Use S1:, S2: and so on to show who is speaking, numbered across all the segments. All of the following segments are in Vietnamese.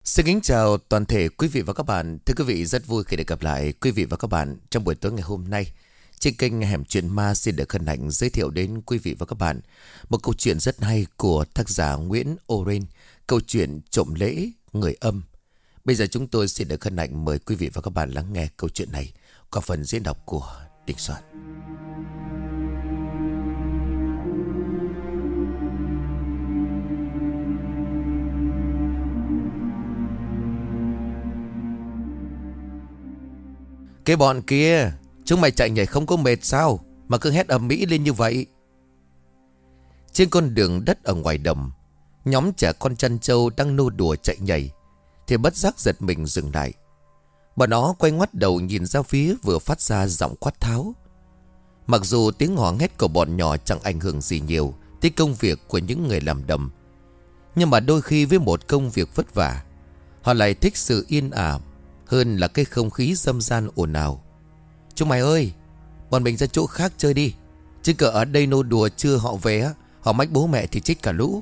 S1: Xin kính chào toàn thể quý vị và các bạn. Thưa quý vị, rất vui khi được gặp lại quý vị và các bạn trong buổi tối ngày hôm nay. Trên kênh Hẻm Chuyện Ma xin được hân hạnh giới thiệu đến quý vị và các bạn một câu chuyện rất hay của tác giả Nguyễn Oren, câu chuyện Trộm lễ người âm. Bây giờ chúng tôi xin được hân hạnh mời quý vị và các bạn lắng nghe câu chuyện này qua phần diễn đọc của Đình Soạn. Cái bọn kia, chúng mày chạy nhảy không có mệt sao mà cứ hét ầm ĩ lên như vậy? Trên con đường đất ở ngoài đồng, nhóm trẻ con chăn trâu đang nô đùa chạy nhảy thì bất giác giật mình dừng lại. Bọn nó quay ngoắt đầu nhìn ra phía vừa phát ra giọng quát tháo. Mặc dù tiếng hò hét của bọn nhỏ chẳng ảnh hưởng gì nhiều tới công việc của những người làm đầm, nhưng mà đôi khi với một công việc vất vả, họ lại thích sự yên ả hơn là cái không khí râm ran ồn ào. Chúng mày ơi, bọn mình ra chỗ khác chơi đi, chứ cỡ ở đây nô đùa chưa họ về á, họ mách bố mẹ thì chết cả lũ.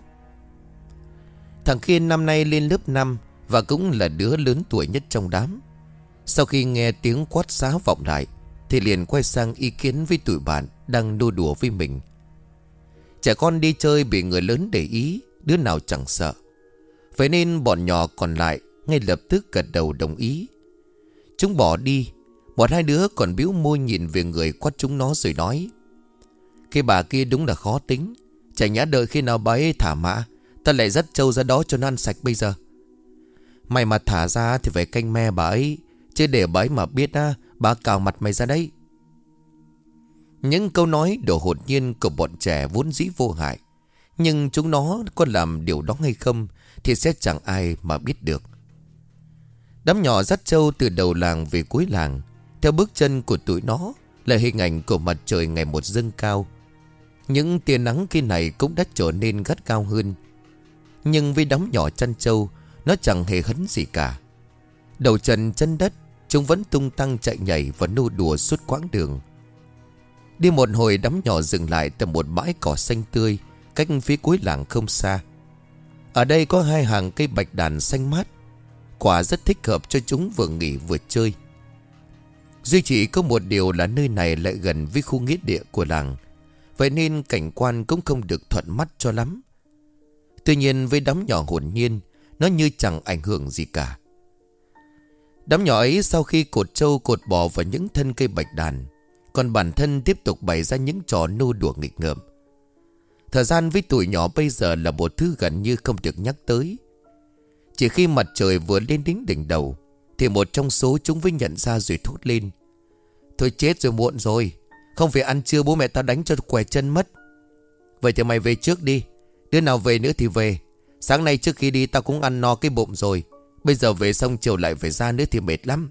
S1: Thằng Kiên năm nay lên lớp 5 và cũng là đứa lớn tuổi nhất trong đám. Sau khi nghe tiếng quát xá vọng lại thì liền quay sang ý kiến với tụi bạn đang nô đùa với mình. Trẻ con đi chơi bị người lớn để ý, đứa nào chẳng sợ. Vậy nên bọn nhỏ còn lại ngay lập tức gật đầu đồng ý. Chúng bỏ đi. Một hai đứa còn bĩu môi nhìn về người quát chúng nó rồi nói: cái bà kia đúng là khó tính. Chả nhã đợi khi nào bà ấy thả mã, ta lại dắt trâu ra đó cho nó ăn sạch bây giờ. Mày mà thả ra thì phải canh me bà ấy, chứ để bà ấy mà biết á, bà cào mặt mày ra đấy. Những câu nói đồ hồn nhiên của bọn trẻ vốn dĩ vô hại, nhưng chúng nó có làm điều đó hay không thì sẽ chẳng ai mà biết được. Đám nhỏ dắt trâu từ đầu làng về cuối làng. Theo bước chân của tụi nó là hình ảnh của mặt trời ngày một dâng cao. Những tia nắng kia này cũng đã trở nên gắt cao hơn. Nhưng với đám nhỏ chăn trâu, nó chẳng hề hấn gì cả. Đầu trần chân đất, chúng vẫn tung tăng chạy nhảy và nô đùa suốt quãng đường. Đi một hồi, đám nhỏ dừng lại tại một bãi cỏ xanh tươi cách phía cuối làng không xa. Ở đây có hai hàng cây bạch đàn xanh mát, quả rất thích hợp cho chúng vừa nghỉ vừa chơi. Duy chỉ có một điều là nơi này lại gần với khu nghĩa địa của làng, vậy nên cảnh quan cũng không được thuận mắt cho lắm. Tuy nhiên với đám nhỏ hồn nhiên, nó như chẳng ảnh hưởng gì cả. Đám nhỏ ấy sau khi cột trâu cột bò vào những thân cây bạch đàn, còn bản thân tiếp tục bày ra những trò nô đùa nghịch ngợm. Thời gian với tụi nhỏ bây giờ là một thứ gần như không được nhắc tới. Chỉ khi mặt trời vừa lên đến đỉnh đầu thì một trong số chúng mới nhận ra rồi thốt lên: thôi chết rồi, muộn rồi, không phải ăn trưa bố mẹ tao đánh cho quẻ chân mất. Vậy thì mày về trước đi, đứa nào về nữa thì về. Sáng nay trước khi đi tao cũng ăn no cái bụng rồi, bây giờ về xong chiều lại phải ra nữa thì mệt lắm.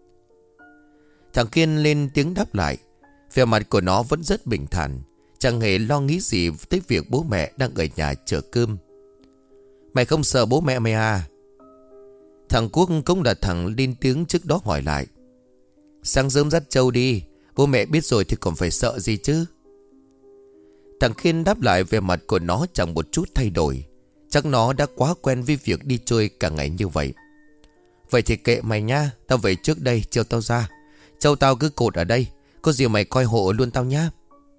S1: Thằng Kiên lên tiếng đáp lại. Vẻ mặt của nó vẫn rất bình thản, chẳng hề lo nghĩ gì tới việc bố mẹ đang ở nhà chở cơm. Mày không sợ bố mẹ mày à? Thằng Quốc cũng là thằng lên tiếng trước đó hỏi lại. Sáng sớm dắt trâu đi, bố mẹ biết rồi thì còn phải sợ gì chứ. Thằng Kiên đáp lại, về mặt của nó chẳng một chút thay đổi. Chắc nó đã quá quen với việc đi chơi cả ngày như vậy. Vậy thì kệ mày nha, tao về trước đây, chiều tao ra. Trâu tao cứ cột ở đây, có gì mày coi hộ luôn tao nhá.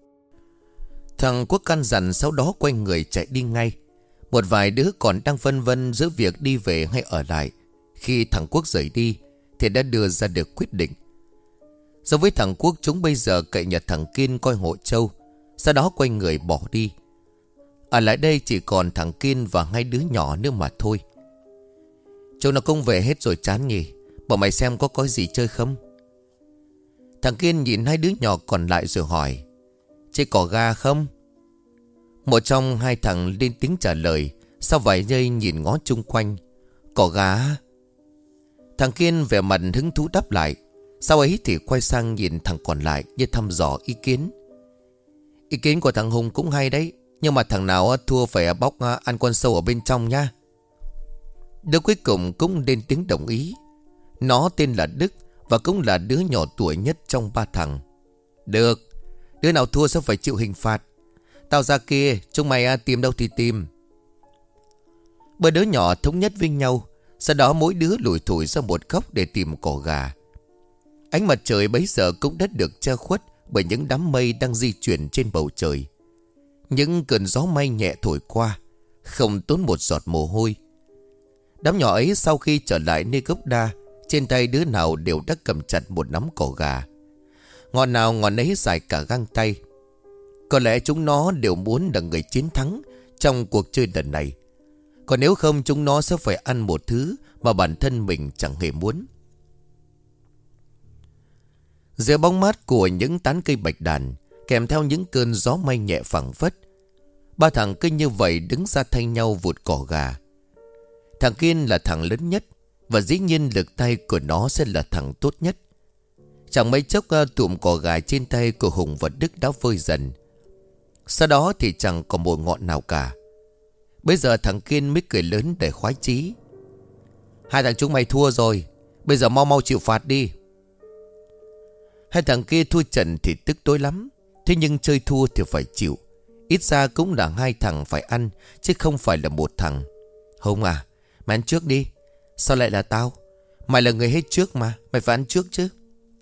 S1: Thằng Quốc căn dặn, sau đó quay người chạy đi ngay. Một vài đứa còn đang phân vân giữa việc đi về hay ở lại. Khi thằng Quốc rời đi thì đã đưa ra được quyết định. Do với thằng Quốc, chúng bây giờ cậy nhờ thằng Kiên coi hộ trâu, sau đó quay người bỏ đi. Ở lại đây chỉ còn thằng Kiên và hai đứa nhỏ nữa mà thôi. Chúng nó cũng về hết rồi chán nhỉ, bọn mày xem có gì chơi không? Thằng Kiên nhìn hai đứa nhỏ còn lại rồi hỏi: chơi cỏ ga không? Một trong hai thằng lên tiếng trả lời, sau vài giây nhìn ngó chung quanh: cỏ gà. Thằng Kiên vẻ mặt hứng thú đáp lại. Sau ấy thì quay sang nhìn thằng còn lại như thăm dò ý kiến. Ý kiến của thằng Hùng cũng hay đấy, nhưng mà thằng nào thua phải bóc ăn con sâu ở bên trong nha. Đứa cuối cùng cũng lên tiếng đồng ý. Nó tên là Đức và cũng là đứa nhỏ tuổi nhất trong ba thằng. Được, đứa nào thua sẽ phải chịu hình phạt. Tao ra kia, chúng mày tìm đâu thì tìm. Ba đứa nhỏ thống nhất với nhau. Sau đó mỗi đứa lủi thủi ra một góc để tìm cỏ gà. Ánh mặt trời bấy giờ cũng đã được che khuất bởi những đám mây đang di chuyển trên bầu trời. Những cơn gió may nhẹ thổi qua, không tốn một giọt mồ hôi. Đám nhỏ ấy sau khi trở lại nơi gốc đa, trên tay đứa nào đều đã cầm chặt một nắm cỏ gà. Ngọn nào ngọn ấy dài cả găng tay. Có lẽ chúng nó đều muốn là người chiến thắng trong cuộc chơi lần này. Còn nếu không, chúng nó sẽ phải ăn một thứ mà bản thân mình chẳng hề muốn. Dưới bóng mát của những tán cây bạch đàn, kèm theo những cơn gió may nhẹ phảng phất, ba thằng cứ như vậy đứng ra thay nhau vụt cỏ gà. Thằng Kiên là thằng lớn nhất, và dĩ nhiên lực tay của nó sẽ là thằng tốt nhất. Chẳng mấy chốc tụm cỏ gà trên tay của Hùng và Đức đã vơi dần. Sau đó thì chẳng còn một ngọn nào cả. Bây giờ thằng Kiên mới cười lớn để khoái chí. Hai thằng chúng mày thua rồi, bây giờ mau mau chịu phạt đi. Hai thằng kia thua trận thì tức tối lắm. Thế nhưng chơi thua thì phải chịu. Ít ra cũng là hai thằng phải ăn, chứ không phải là một thằng. Hùng à, mày ăn trước đi. Sao lại là tao? Mày là người hết trước mà, mày phải ăn trước chứ.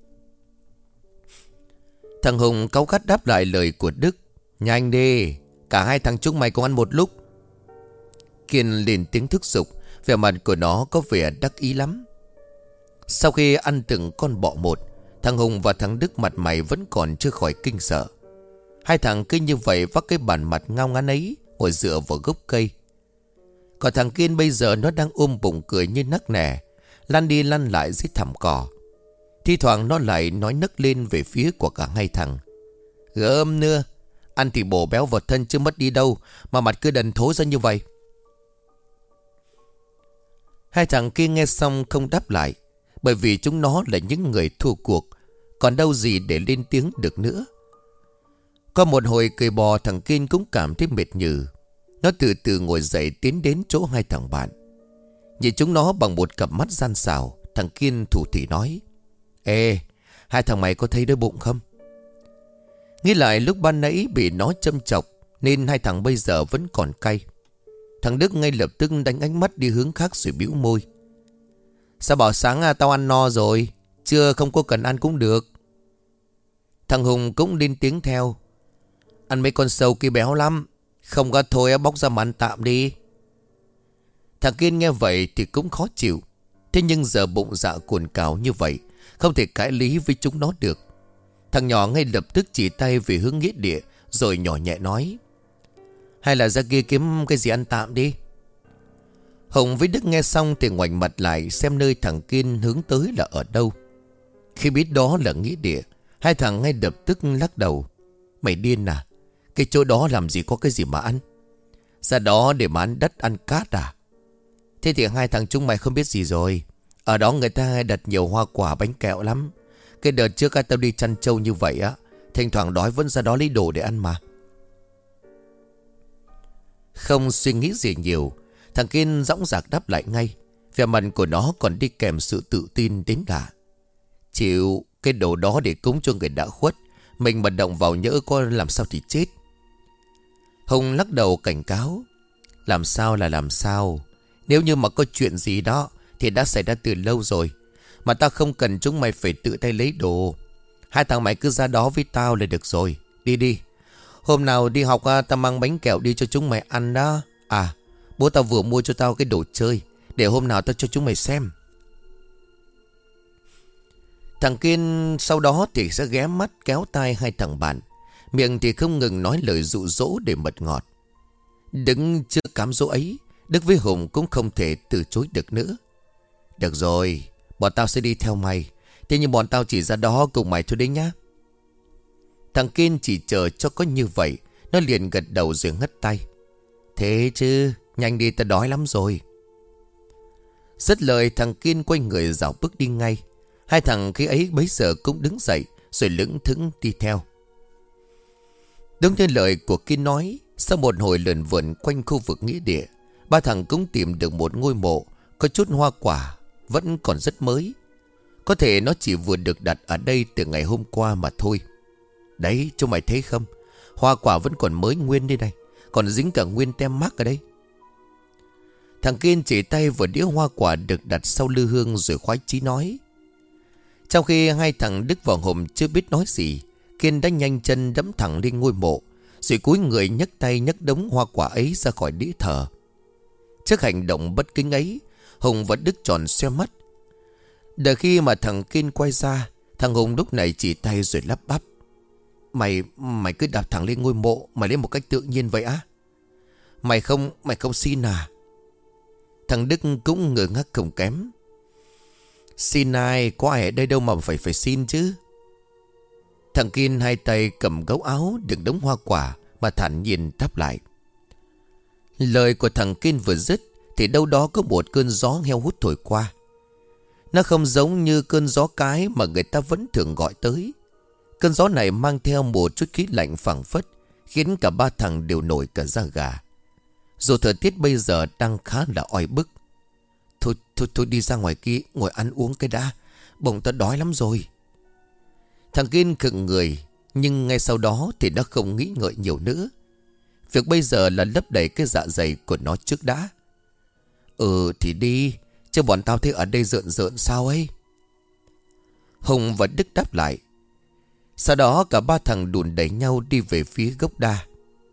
S1: Thằng Hùng cáu gắt đáp lại lời của Đức. Nhanh đi, cả hai thằng chúng mày cùng ăn một lúc. Kiên lên tiếng thúc giục, vẻ mặt của nó có vẻ đắc ý lắm. Sau khi ăn từng con bọ một, thằng Hùng và thằng Đức mặt mày vẫn còn chưa khỏi kinh sợ. Hai thằng cứ như vậy vác cái bàn mặt ngao ngán ấy, ngồi dựa vào gốc cây. Còn thằng Kiên bây giờ nó đang ôm bụng cười như nắc nẻ, lăn đi lăn lại dưới thảm cỏ. Thi thoảng nó lại nói nấc lên về phía của cả hai thằng. Gớm nưa, ăn thì bổ béo vào thân chứ mất đi đâu mà mặt cứ đần thối ra như vậy. Hai thằng kia nghe xong không đáp lại, bởi vì chúng nó là những người thua cuộc, còn đâu gì để lên tiếng được nữa. Có một hồi cười bò, thằng Kiên cũng cảm thấy mệt nhừ. Nó từ từ ngồi dậy tiến đến chỗ hai thằng bạn. Nhìn chúng nó bằng một cặp mắt gian xảo, thằng Kiên thủ thỉ nói: Ê, hai thằng mày có thấy đói bụng không? Nghĩ lại lúc ban nãy bị nó châm chọc, nên hai thằng bây giờ vẫn còn cay. Thằng Đức ngay lập tức đánh ánh mắt đi hướng khác rồi bĩu môi. Sao bảo sáng tao ăn no rồi, trưa không có cần ăn cũng được. Thằng Hùng cũng lên tiếng theo. Ăn mấy con sâu kia béo lắm, không có thôi bóc ra mà ăn tạm đi. Thằng Kiên nghe vậy thì cũng khó chịu. Thế nhưng giờ bụng dạ cuồn cào như vậy, không thể cãi lý với chúng nó được. Thằng nhỏ ngay lập tức chỉ tay về hướng nghĩa địa, rồi nhỏ nhẹ nói: Hay là ra kia kiếm cái gì ăn tạm đi. Hùng với Đức nghe xong thì ngoảnh mặt lại xem nơi thằng Kiên hướng tới là ở đâu. Khi biết đó là nghĩa địa, hai thằng ngay lập tức lắc đầu. Mày điên à? Cái chỗ đó làm gì có cái gì mà ăn? Ra đó để mà ăn đất ăn cát à? Thế thì hai thằng chúng mày không biết gì rồi. Ở đó người ta đặt nhiều hoa quả bánh kẹo lắm. Cái đợt trước tao đi chăn trâu như vậy á, thỉnh thoảng đói vẫn ra đó lấy đồ để ăn mà. Không suy nghĩ gì nhiều, thằng Kiên dõng dạc đáp lại ngay. Vẻ mặt của nó còn đi kèm sự tự tin đến lạ. Chịu cái đồ đó để cúng cho người đã khuất, mình mà động vào nhỡ có làm sao thì chết. Hùng lắc đầu cảnh cáo. Làm sao là làm sao? Nếu như mà có chuyện gì đó thì đã xảy ra từ lâu rồi. Mà tao không cần chúng mày phải tự tay lấy đồ. Hai thằng mày cứ ra đó với tao là được rồi. Đi đi. Hôm nào đi học tao mang bánh kẹo đi cho chúng mày ăn đó. À, bố tao vừa mua cho tao cái đồ chơi, để hôm nào tao cho chúng mày xem. Thằng Kiên sau đó thì sẽ ghé mắt kéo tai hai thằng bạn, miệng thì không ngừng nói lời dụ dỗ để mật ngọt. Đứng trước cám dỗ ấy, Đức với Hùng cũng không thể từ chối được nữa. Được rồi, bọn tao sẽ đi theo mày. Thế nhưng bọn tao chỉ ra đó cùng mày thôi đấy nhá. Thằng Kiên chỉ chờ cho có như vậy, nó liền gật đầu rồi ngắt tay. Thế chứ, nhanh đi, tao đói lắm rồi. Dứt lời, thằng Kiên quay người dạo bước đi ngay. Hai thằng khi ấy bấy giờ cũng đứng dậy, rồi lững thững đi theo. Đúng như lời của Kiên nói, sau một hồi lượn vượn quanh khu vực nghĩa địa, ba thằng cũng tìm được một ngôi mộ có chút hoa quả, vẫn còn rất mới. Có thể nó chỉ vừa được đặt ở đây từ ngày hôm qua mà thôi. Đấy, chúng mày thấy không? Hoa quả vẫn còn mới nguyên đây này, còn dính cả nguyên tem mác ở đây. Thằng Kiên chỉ tay vào đĩa hoa quả được đặt sau lư hương rồi khoái chí nói. Trong khi hai thằng Đức và Hùng chưa biết nói gì, Kiên đã nhanh chân đấm thẳng lên ngôi mộ, rồi cúi người nhấc tay nhấc đống hoa quả ấy ra khỏi đĩa thờ. Trước hành động bất kính ấy, Hùng và Đức tròn xoe mắt. Đợi khi mà thằng Kiên quay ra, thằng Hùng lúc này chỉ tay rồi lắp bắp. Mày cứ đạp thẳng lên ngôi mộ, mày lên một cách tự nhiên vậy á? Mày không xin à? Thằng Đức cũng ngơ ngác không kém. Xin ai, có ai ở đây đâu mà phải xin chứ. Thằng Kiên hai tay cầm gấu áo đựng đống hoa quả mà thản nhiên đáp lại. Lời của thằng Kiên vừa dứt thì đâu đó có một cơn gió heo hút thổi qua. Nó không giống như cơn gió cái mà người ta vẫn thường gọi tới. Cơn gió này mang theo một chút khí lạnh phảng phất, khiến cả ba thằng đều nổi cả da gà. Dù thời tiết bây giờ đang khá là oi bức. Thôi đi ra ngoài kia ngồi ăn uống cái đã, bụng tao đói lắm rồi. Thằng Kiên khựng người, nhưng ngay sau đó thì nó không nghĩ ngợi nhiều nữa. Việc bây giờ là lấp đầy cái dạ dày của nó trước đã. Thì đi, chứ bọn tao thấy ở đây rợn rợn sao ấy. Hùng và Đức đáp lại. Sau đó cả ba thằng đùn đẩy nhau đi về phía gốc đa.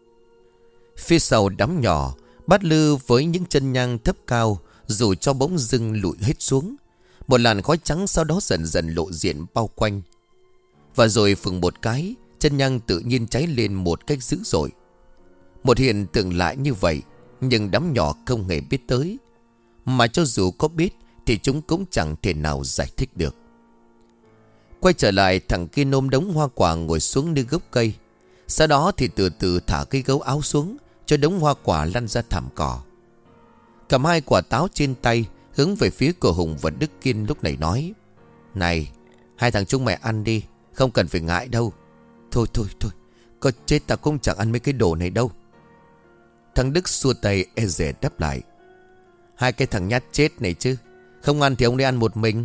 S1: Phía sau đám nhỏ, bát lư với những chân nhang thấp cao dù cho bỗng dưng lụi hết xuống. Một làn khói trắng sau đó dần dần lộ diện bao quanh. Và rồi phừng một cái, chân nhang tự nhiên cháy lên một cách dữ dội. Một hiện tượng lạ như vậy, nhưng đám nhỏ không hề biết tới. Mà cho dù có biết thì chúng cũng chẳng thể nào giải thích được. Quay trở lại, thằng kia ôm đống hoa quả ngồi xuống nơi gốc cây. Sau đó thì từ từ thả cái gấu áo xuống, cho đống hoa quả lăn ra thảm cỏ. Cầm hai quả táo trên tay, hướng về phía của Hùng và Đức Kiên lúc này nói. Này, hai thằng chúng mày ăn đi, không cần phải ngại đâu. Thôi, có chết tao cũng chẳng ăn mấy cái đồ này đâu. Thằng Đức xua tay e dè đáp lại. Hai cái thằng nhát chết này chứ, không ăn thì ông đi ăn một mình.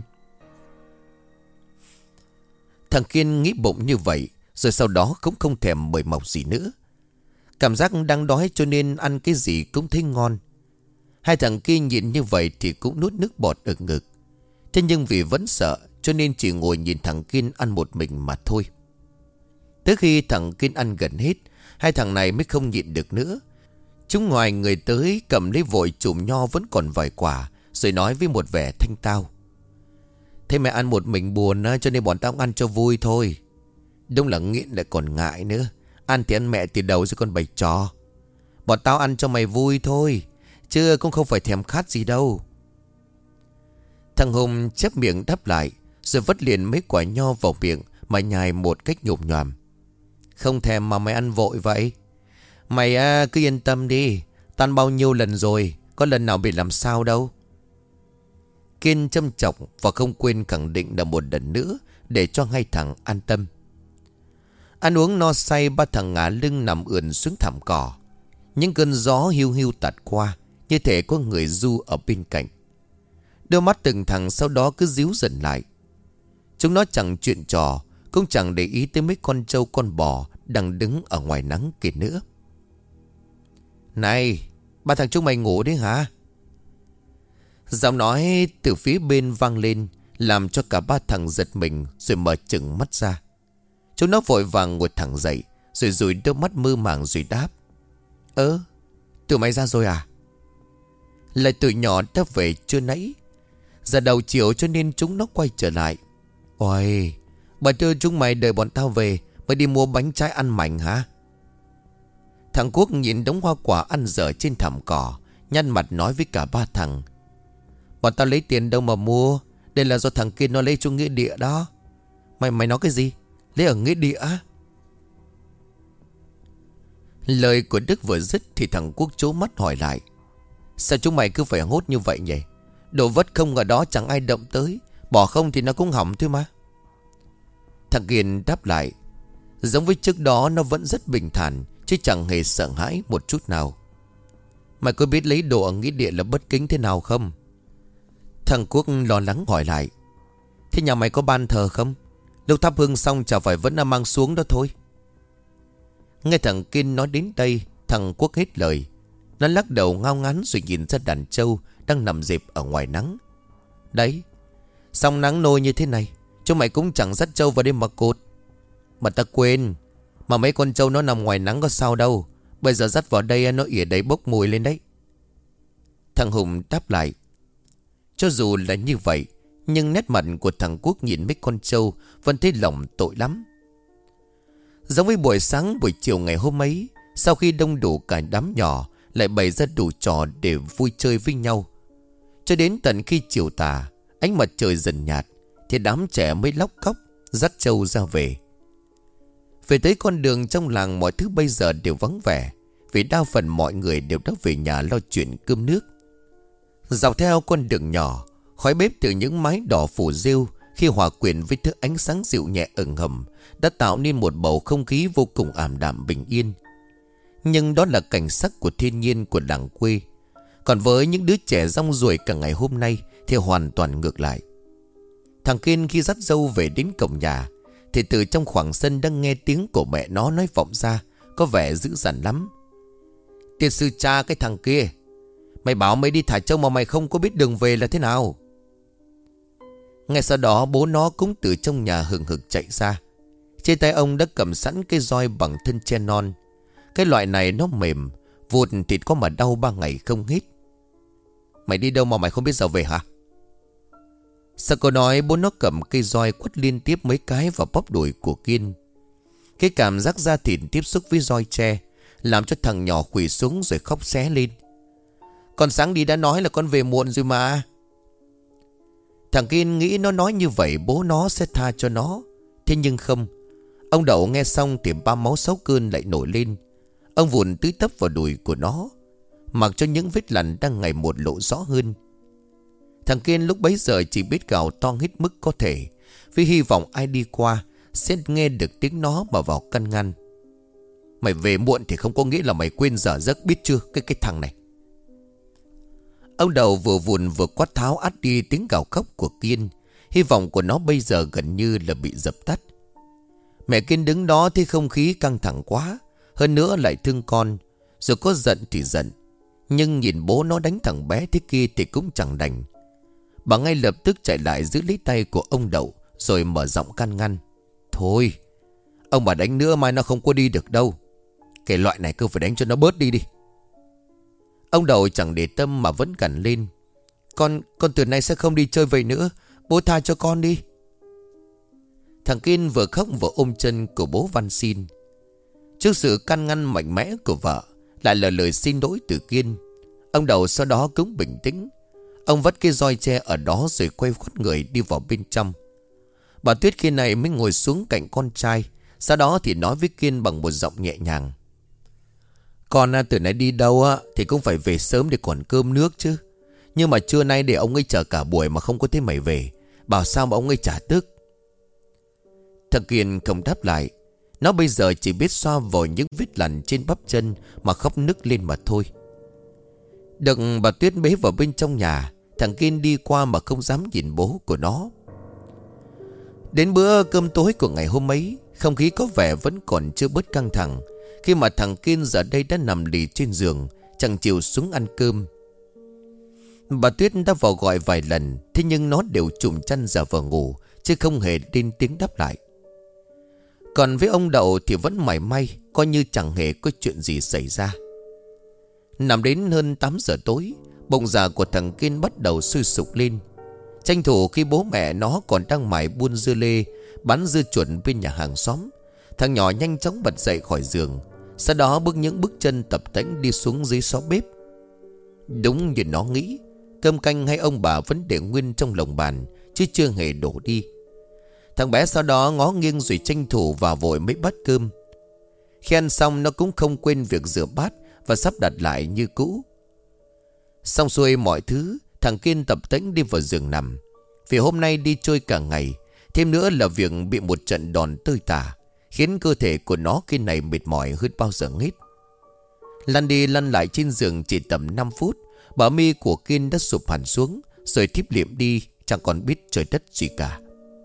S1: Thằng Kiên nghĩ bụng như vậy, rồi sau đó cũng không thèm mời mọc gì nữa. Cảm giác đang đói cho nên ăn cái gì cũng thấy ngon. Hai thằng kia nhìn như vậy thì cũng nuốt nước bọt ở ngực. Thế nhưng vì vẫn sợ cho nên chỉ ngồi nhìn thằng Kiên ăn một mình mà thôi. Tới khi thằng Kiên ăn gần hết, hai thằng này mới không nhịn được nữa. Chúng ngoài người tới cầm lấy vội chùm nho vẫn còn vài quả, rồi nói với một vẻ thanh tao. Thế mẹ ăn một mình buồn cho nên bọn tao ăn cho vui thôi. Đúng là nghiện lại còn ngại nữa. Ăn thì ăn mẹ từ đầu rồi còn bày trò. Bọn tao ăn cho mày vui thôi, chứ cũng không phải thèm khát gì đâu. Thằng Hùng chép miệng đáp lại, rồi vất liền mấy quả nho vào miệng mà nhai một cách nhồm nhoàm. Không thèm mà mày ăn vội vậy? Mày cứ yên tâm đi, tan bao nhiêu lần rồi, có lần nào bị làm sao đâu. Kiên châm chọc và không quên khẳng định là một lần nữa để cho hai thằng an tâm. Ăn uống no say, ba thằng ngả lưng nằm ườn xuống thảm cỏ. Những cơn gió hiu hiu tạt qua, như thể có người du ở bên cạnh. Đôi mắt từng thằng sau đó cứ díu dần lại. Chúng nó chẳng chuyện trò, cũng chẳng để ý tới mấy con trâu con bò đang đứng ở ngoài nắng kia nữa. Này, ba thằng chúng mày ngủ đấy hả? Giọng nói từ phía bên vang lên, làm cho cả ba thằng giật mình rồi mở chừng mắt ra. Chúng nó vội vàng ngồi thẳng dậy, rồi dụi đôi mắt mơ màng rồi đáp. Tụi mày ra rồi à? Lại tụi nhỏ đã về chưa nãy. Giờ đầu chiều cho nên chúng nó quay trở lại. Ôi, bà đưa chúng mày đợi bọn tao về mới đi mua bánh trái ăn mảnh hả? Thằng Quốc nhìn đống hoa quả ăn dở trên thảm cỏ, nhăn mặt nói với cả ba thằng. Bọn tao lấy tiền đâu mà mua, đây là do thằng kia nó lấy cho nghĩa địa đó. Mày nói cái gì? Lấy ở nghĩa địa á? Lời của Đức vừa dứt thì thằng Quốc trố mắt hỏi lại. Sao chúng mày cứ phải hốt như vậy nhỉ? Đồ vất không ở đó chẳng ai động tới, bỏ không thì nó cũng hỏng thôi mà. Thằng Kiên đáp lại. Giống với trước đó nó vẫn rất bình thản, chứ chẳng hề sợ hãi một chút nào. Mày có biết lấy đồ ở nghĩa địa là bất kính thế nào không? Thằng Quốc lo lắng hỏi lại. Thế nhà mày có ban thờ không? Lúc thắp hương xong chả phải vẫn là mang xuống đó thôi. Nghe thằng Kiên nói đến đây, thằng Quốc hết lời. Nó lắc đầu ngao ngán rồi nhìn ra đàn trâu đang nằm rệp ở ngoài nắng. Đấy, xong nắng nôi như thế này, chúng mày cũng chẳng dắt trâu vào đây mà cột. Mà ta quên, mà mấy con trâu nó nằm ngoài nắng có sao đâu. Bây giờ dắt vào đây nó ỉa đấy bốc mùi lên đấy. Thằng Hùng đáp lại. Cho dù là như vậy, nhưng nét mặt của thằng Quốc nhìn mấy con trâu vẫn thấy lòng tội lắm. Giống với buổi sáng buổi chiều ngày hôm ấy, sau khi đông đủ cả đám nhỏ lại bày ra đủ trò để vui chơi với nhau. Cho đến tận khi chiều tà, ánh mặt trời dần nhạt, thì đám trẻ mới lóc cóc dắt trâu ra về. Về tới con đường trong làng, mọi thứ bây giờ đều vắng vẻ, vì đa phần mọi người đều đã về nhà lo chuyện cơm nước. Dọc theo con đường nhỏ, khói bếp từ những mái đỏ phủ rêu khi hòa quyện với thứ ánh sáng dịu nhẹ ẩn hầm đã tạo nên một bầu không khí vô cùng ảm đạm bình yên. Nhưng đó là cảnh sắc của thiên nhiên của làng quê. Còn với những đứa trẻ rong ruổi cả ngày hôm nay thì hoàn toàn ngược lại. Thằng Kiên khi dắt dâu về đến cổng nhà thì từ trong khoảng sân đang nghe tiếng của mẹ nó nói vọng ra, có vẻ dữ dằn lắm. Tiên sư cha cái thằng kia, mày bảo mày đi thả trâu mà mày không có biết đường về là thế nào? Ngay sau đó bố nó cũng từ trong nhà hừng hực chạy ra. Trên tay ông đã cầm sẵn cây roi bằng thân tre non. Cái loại này nó mềm, vụt thịt có mà đau 3 ngày không hết. Mày đi đâu mà mày không biết giờ về hả? Sao cô nói bố nó cầm cây roi quất liên tiếp mấy cái vào bóp đùi của Kiên. Cái cảm giác da thịt tiếp xúc với roi tre làm cho thằng nhỏ quỳ xuống rồi khóc xé lên. Con sáng đi đã nói là con về muộn rồi mà. Thằng Kiên nghĩ nó nói như vậy bố nó sẽ tha cho nó. Thế nhưng không. Ông Đậu nghe xong thì ba máu 6 cơn lại nổi lên. Ông vụn tưới tấp vào đùi của nó, mặc cho những vết lằn đang ngày một lộ rõ hơn. Thằng Kiên lúc bấy giờ chỉ biết gào to hết mức có thể, vì hy vọng ai đi qua sẽ nghe được tiếng nó mà vào căn ngăn. Mày về muộn thì không có nghĩa là mày quên giờ giấc, biết chưa cái thằng này. Ông Đầu vừa vụn vừa quát tháo át đi tiếng gào khóc của Kiên. Hy vọng của nó bây giờ gần như là bị dập tắt. Mẹ Kiên đứng đó thấy không khí căng thẳng quá, hơn nữa lại thương con, rồi có giận thì giận. Nhưng nhìn bố nó đánh thằng bé thế kia thì cũng chẳng đành. Bà ngay lập tức chạy lại giữ lấy tay của ông Đậu, rồi mở giọng can ngăn. Thôi, ông bà đánh nữa mai nó không có đi được đâu. Cái loại này cứ phải đánh cho nó bớt đi đi. Ông Đậu chẳng để tâm mà vẫn gằn lên. Con từ nay sẽ không đi chơi vậy nữa. Bố tha cho con đi. Thằng Kiên vừa khóc vừa ôm chân của bố van xin. Trước sự can ngăn mạnh mẽ của vợ, lại là lời xin lỗi từ Kiên, ông Đậu sau đó cũng bình tĩnh. Ông vắt cái roi tre ở đó rồi quay khuất người đi vào bên trong. Bà Tuyết khi này mới ngồi xuống cạnh con trai. Sau đó thì nói với Kiên bằng một giọng nhẹ nhàng. Con từ nãy đi đâu thì cũng phải về sớm để còn cơm nước chứ. Nhưng mà trưa nay để ông ấy chờ cả buổi mà không có thấy mày về, bảo sao mà ông ấy chả tức. Thằng Kiên không đáp lại. Nó bây giờ chỉ biết xoa vào những vết lằn trên bắp chân mà khóc nức lên mà thôi. Được bà Tuyết bế vào bên trong nhà, thằng Kiên đi qua mà không dám nhìn bố của nó. Đến bữa cơm tối của ngày hôm ấy, không khí có vẻ vẫn còn chưa bớt căng thẳng, khi mà thằng Kiên giờ đây đã nằm lì trên giường, chẳng chịu xuống ăn cơm. Bà Tuyết đã vào gọi vài lần, thế nhưng nó đều trùm chăn ra vào ngủ, chứ không hề lên tiếng đáp lại. Còn với ông Đậu thì vẫn mải may, coi như chẳng hề có chuyện gì xảy ra. Nằm đến hơn 8 giờ tối, bụng dạ của thằng Kiên bắt đầu sôi sục lên. Tranh thủ khi bố mẹ nó còn đang mải buôn dưa lê, bán dưa chuột bên nhà hàng xóm, thằng nhỏ nhanh chóng bật dậy khỏi giường. Sau đó bước những bước chân tập tễnh đi xuống dưới xó bếp. Đúng như nó nghĩ, cơm canh hay ông bà vẫn để nguyên trong lồng bàn, chứ chưa hề đổ đi. Thằng bé sau đó ngó nghiêng rồi tranh thủ vào vội mấy bát cơm. Khi ăn xong nó cũng không quên việc rửa bát và sắp đặt lại như cũ. Xong xuôi mọi thứ, thằng Kiên tập tễnh đi vào giường nằm. Vì hôm nay đi chơi cả ngày, thêm nữa là việc bị một trận đòn tơi tả, khiến cơ thể của nó khi này mệt mỏi hơn bao giờ hết. Lăn đi lăn lại trên giường chỉ tầm 5 phút, bả mi của Kiên đã sụp hẳn xuống, rồi thiếp liệm đi, chẳng còn biết trời đất gì cả.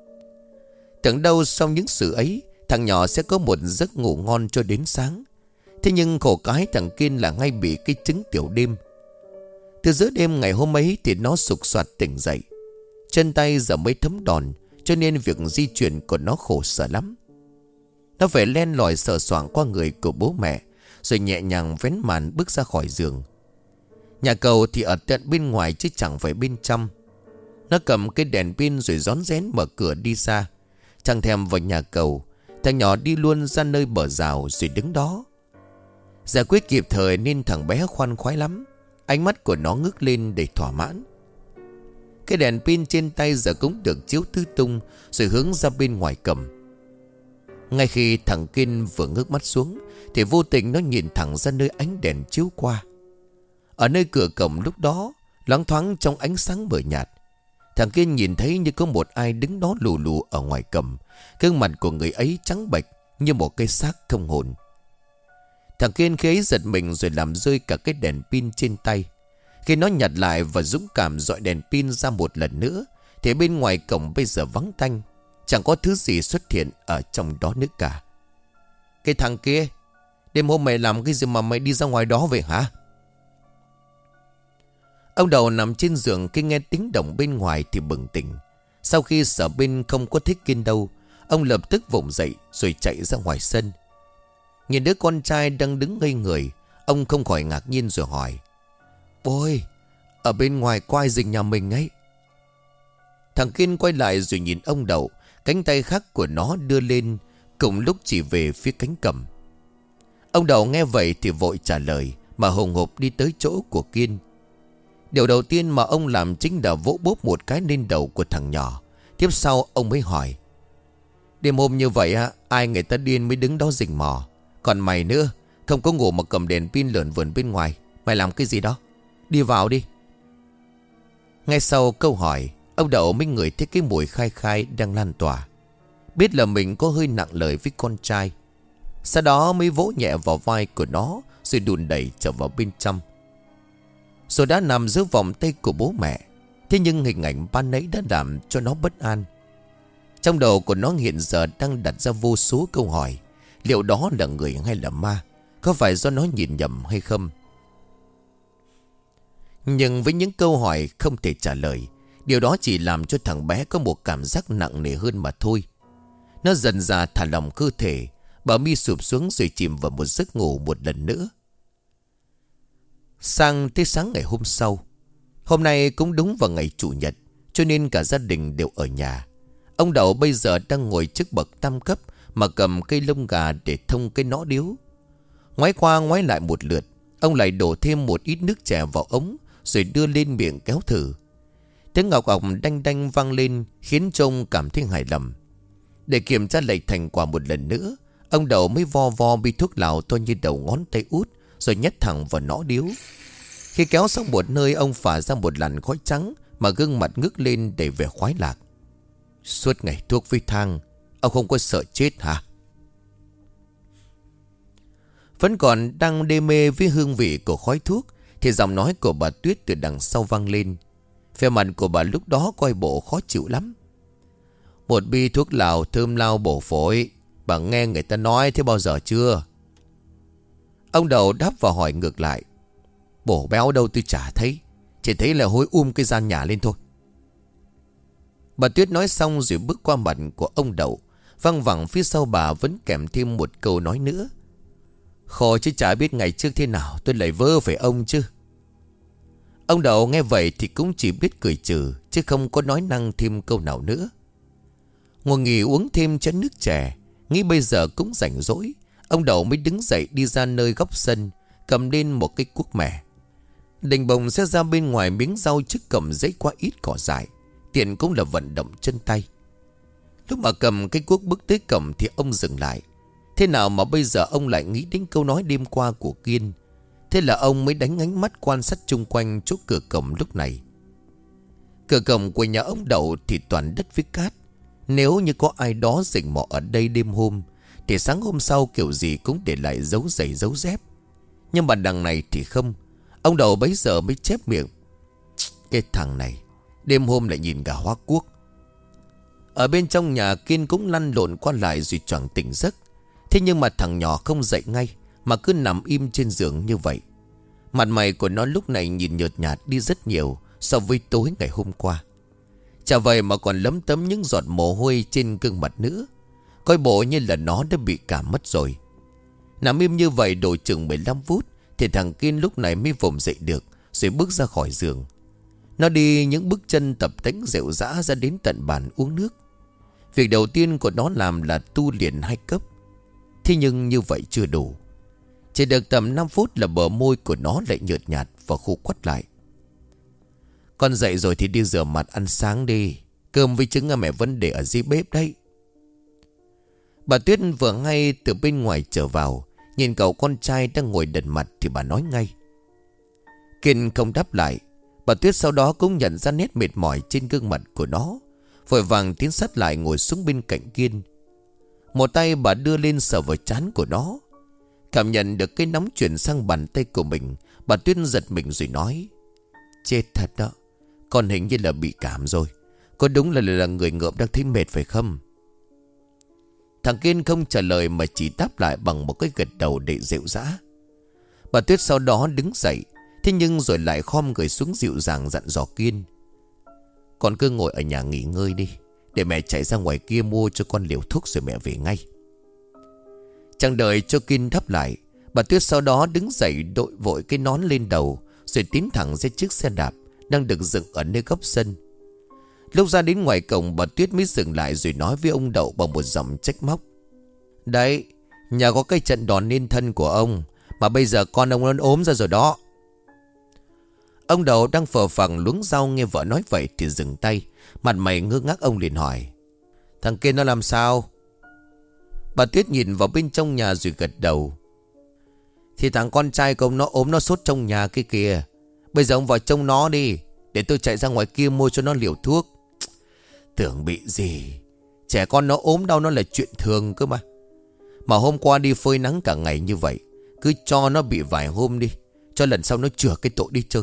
S1: Tưởng đâu sau những sự ấy, thằng nhỏ sẽ có một giấc ngủ ngon cho đến sáng. Thế nhưng khổ cái thằng Kiên là ngay bị cái chứng tiểu đêm. Từ giữa đêm ngày hôm ấy thì nó sục soạt tỉnh dậy. Chân tay giờ mới thấm đòn, cho nên việc di chuyển của nó khổ sở lắm. Nó phải len lỏi sờ soạng qua người của bố mẹ, rồi nhẹ nhàng vén màn bước ra khỏi giường. Nhà cầu thì ở tận bên ngoài chứ chẳng phải bên trong. Nó cầm cái đèn pin rồi rón rén mở cửa đi ra. Chẳng thèm vào nhà cầu, thằng nhỏ đi luôn ra nơi bờ rào rồi đứng đó. Giải quyết kịp thời nên thằng bé khoan khoái lắm. Ánh mắt của nó ngước lên để thỏa mãn. Cái đèn pin trên tay giờ cũng được chiếu tứ tung, rồi hướng ra bên ngoài cầm. Ngay khi thằng Kiên vừa ngước mắt xuống thì vô tình nó nhìn thẳng ra nơi ánh đèn chiếu qua. Ở nơi cửa cổng lúc đó, loáng thoáng trong ánh sáng mờ nhạt, thằng Kiên nhìn thấy như có một ai đứng đó lù lù ở ngoài cổng. Gương mặt của người ấy trắng bệch như một cây xác không hồn. Thằng Kiên khi ấy giật mình rồi làm rơi cả cái đèn pin trên tay. Khi nó nhặt lại và dũng cảm dọi đèn pin ra một lần nữa thì bên ngoài cổng bây giờ vắng tanh, chẳng có thứ gì xuất hiện ở trong đó nữa cả. Cái thằng kia, đêm hôm mày làm cái gì mà mày đi ra ngoài đó vậy hả? Ông Đầu nằm trên giường khi nghe tiếng động bên ngoài thì bừng tỉnh. Sau khi sợ bên không có thích Kiên đâu, ông lập tức vùng dậy rồi chạy ra ngoài sân. Nhìn đứa con trai đang đứng ngây người, ông không khỏi ngạc nhiên rồi hỏi: Ôi, ở bên ngoài có ai rình nhà mình ấy? Thằng Kiên quay lại rồi nhìn ông Đầu. Cánh tay khác của nó đưa lên, cùng lúc chỉ về phía cánh cầm. Ông Đầu nghe vậy thì vội trả lời, mà hùng hục đi tới chỗ của Kiên. Điều đầu tiên mà ông làm chính là vỗ bốp một cái lên đầu của thằng nhỏ. Tiếp sau ông mới hỏi: Đêm hôm như vậy á, ai người ta điên mới đứng đó rình mò? Còn mày nữa, không có ngủ mà cầm đèn pin lởn vởn bên ngoài, mày làm cái gì đó? Đi vào đi. Ngay sau câu hỏi, ông Đậu mới ngửi thấy cái mùi khai khai đang lan tỏa. Biết là mình có hơi nặng lời với con trai. Sau đó mới vỗ nhẹ vào vai của nó, rồi đùn đẩy trở vào bên trong. Rồi đã nằm giữa vòng tay của bố mẹ. Thế nhưng hình ảnh ban nãy đã làm cho nó bất an. Trong đầu của nó hiện giờ đang đặt ra vô số câu hỏi. Liệu đó là người hay là ma? Có phải do nó nhìn nhầm hay không? Nhưng với những câu hỏi không thể trả lời, điều đó chỉ làm cho thằng bé có một cảm giác nặng nề hơn mà thôi. Nó dần dà thả lỏng cơ thể, bờ mi sụp xuống rồi chìm vào một giấc ngủ một lần nữa. Sang tới sáng ngày hôm sau, hôm nay cũng đúng vào ngày chủ nhật, cho nên cả gia đình đều ở nhà. Ông Đậu bây giờ đang ngồi trước bậc tam cấp mà cầm cây lông gà để thông cái nõ điếu. Ngoái qua ngoái lại một lượt, ông lại đổ thêm một ít nước chè vào ống, rồi đưa lên miệng kéo thử. Tiếng ngọc ọc đanh đanh vang lên khiến cho ông cảm thấy hài lòng. Để kiểm tra lại thành quả một lần nữa, ông Đậu mới vo vo bi thuốc lào to như đầu ngón tay út, rồi nhét thẳng vào nõ điếu. Khi kéo xong một nơi, ông phả ra một làn khói trắng mà gương mặt ngước lên đầy vẻ khoái lạc. Suốt ngày thuốc với thang, ông không có sợ chết hả? Vẫn còn đang đê mê với hương vị của khói thuốc thì giọng nói của bà Tuyết từ đằng sau vang lên. Vẻ mặt của bà lúc đó coi bộ khó chịu lắm. Một bi thuốc lào thơm lao bổ phổi, bà nghe người ta nói thế bao giờ chưa? Ông Đầu đáp và hỏi ngược lại. Bổ béo đâu tôi chả thấy, chỉ thấy là hôi cái gian nhà lên thôi. Bà Tuyết nói xong rồi bước qua mặt của ông Đậu. Văng vẳng phía sau bà vẫn kèm thêm một câu nói nữa. Khổ chứ chả biết ngày trước thế nào tôi lại vơ phải ông chứ. Ông Đậu nghe vậy thì cũng chỉ biết cười trừ, chứ không có nói năng thêm câu nào nữa. Ngồi nghỉ uống thêm chén nước chè, nghĩ bây giờ cũng rảnh rỗi. Ông Đậu mới đứng dậy đi ra nơi góc sân, cầm lên một cái cuốc mẻ. Định bồng sẽ ra bên ngoài miếng rau trước cầm giấy qua ít cỏ dại, tiện cũng là vận động chân tay. Lúc mà cầm cái cuốc bước tới cổng thì ông dừng lại. Thế nào mà bây giờ ông lại nghĩ đến câu nói đêm qua của Kiên? Thế là ông mới đánh ánh mắt quan sát chung quanh chỗ cửa cổng lúc này. Cửa cổng của nhà ông Đậu thì toàn đất với cát. Nếu như có ai đó rình mò ở đây đêm hôm thì sáng hôm sau kiểu gì cũng để lại dấu giày dấu dép. Nhưng mà đằng này thì không. Ông Đậu bấy giờ mới chép miệng. Cái thằng này đêm hôm lại nhìn cả hóa cuốc. Ở bên trong nhà Kiên cũng lăn lộn qua lại rồi choàng tỉnh giấc. Thế nhưng mà thằng nhỏ không dậy ngay, mà cứ nằm im trên giường như vậy. Mặt mày của nó lúc này nhìn nhợt nhạt đi rất nhiều so với tối ngày hôm qua. Chả vậy mà còn lấm tấm những giọt mồ hôi trên gương mặt nữa. Coi bộ như là nó đã bị cảm mất rồi. Nằm im như vậy độ chừng 15 phút thì thằng Kiên lúc này mới vùng dậy được, rồi bước ra khỏi giường. Nó đi những bước chân tập tễnh rệu rã ra đến tận bàn uống nước. Việc đầu tiên của nó làm là tu luyện 2 cấp. Thế nhưng như vậy chưa đủ. Chỉ được tầm 5 phút là bờ môi của nó lại nhợt nhạt và khô quắt lại. Con dậy rồi thì đi rửa mặt ăn sáng đi. Cơm với trứng mẹ vẫn để ở dưới bếp đấy. Bà Tuyết vừa ngay từ bên ngoài trở vào, nhìn cậu con trai đang ngồi đần mặt thì bà nói ngay. Kiên không đáp lại. Bà Tuyết sau đó cũng nhận ra nét mệt mỏi trên gương mặt của nó, vội vàng tiến sát lại ngồi xuống bên cạnh Kiên. Một tay bà đưa lên sờ vào trán của nó. Cảm nhận được cái nóng chuyển sang bàn tay của mình, bà Tuyết giật mình rồi nói. Chết thật đó, con hình như là bị cảm rồi. Có đúng là người ngợm đang thấy mệt phải không? Thằng Kiên không trả lời mà chỉ đáp lại bằng một cái gật đầu để dịu dã. Bà Tuyết sau đó đứng dậy, thế nhưng rồi lại khom người xuống dịu dàng dặn dò Kiên. Con cứ ngồi ở nhà nghỉ ngơi đi, để mẹ chạy ra ngoài kia mua cho con liều thuốc rồi mẹ về ngay. Chẳng đợi cho Kiên đáp lại, bà Tuyết sau đó đứng dậy đội vội cái nón lên đầu, rồi tiến thẳng ra chiếc xe đạp đang được dựng ở nơi góc sân. Lúc ra đến ngoài cổng, bà Tuyết mới dừng lại rồi nói với ông Đậu bằng một giọng trách móc. Đấy, nhà có cái trận đòn nên thân của ông, mà bây giờ con ông nó ốm ra rồi đó. Ông Đậu đang phờ phẳng luống rau nghe vợ nói vậy thì dừng tay. Mặt mày ngơ ngác, ông liền hỏi. Thằng kia nó làm sao? Bà Tuyết nhìn vào bên trong nhà rồi gật đầu. Thì thằng con trai của ông nó ốm, nó sốt trong nhà kia kìa. Bây giờ ông vào trông nó đi, để tôi chạy ra ngoài kia mua cho nó liều thuốc. Tưởng bị gì, trẻ con nó ốm đau nó là chuyện thường cơ mà. Mà hôm qua đi phơi nắng cả ngày như vậy, cứ cho nó bị vài hôm đi, cho lần sau nó chừa cái tội đi chơi.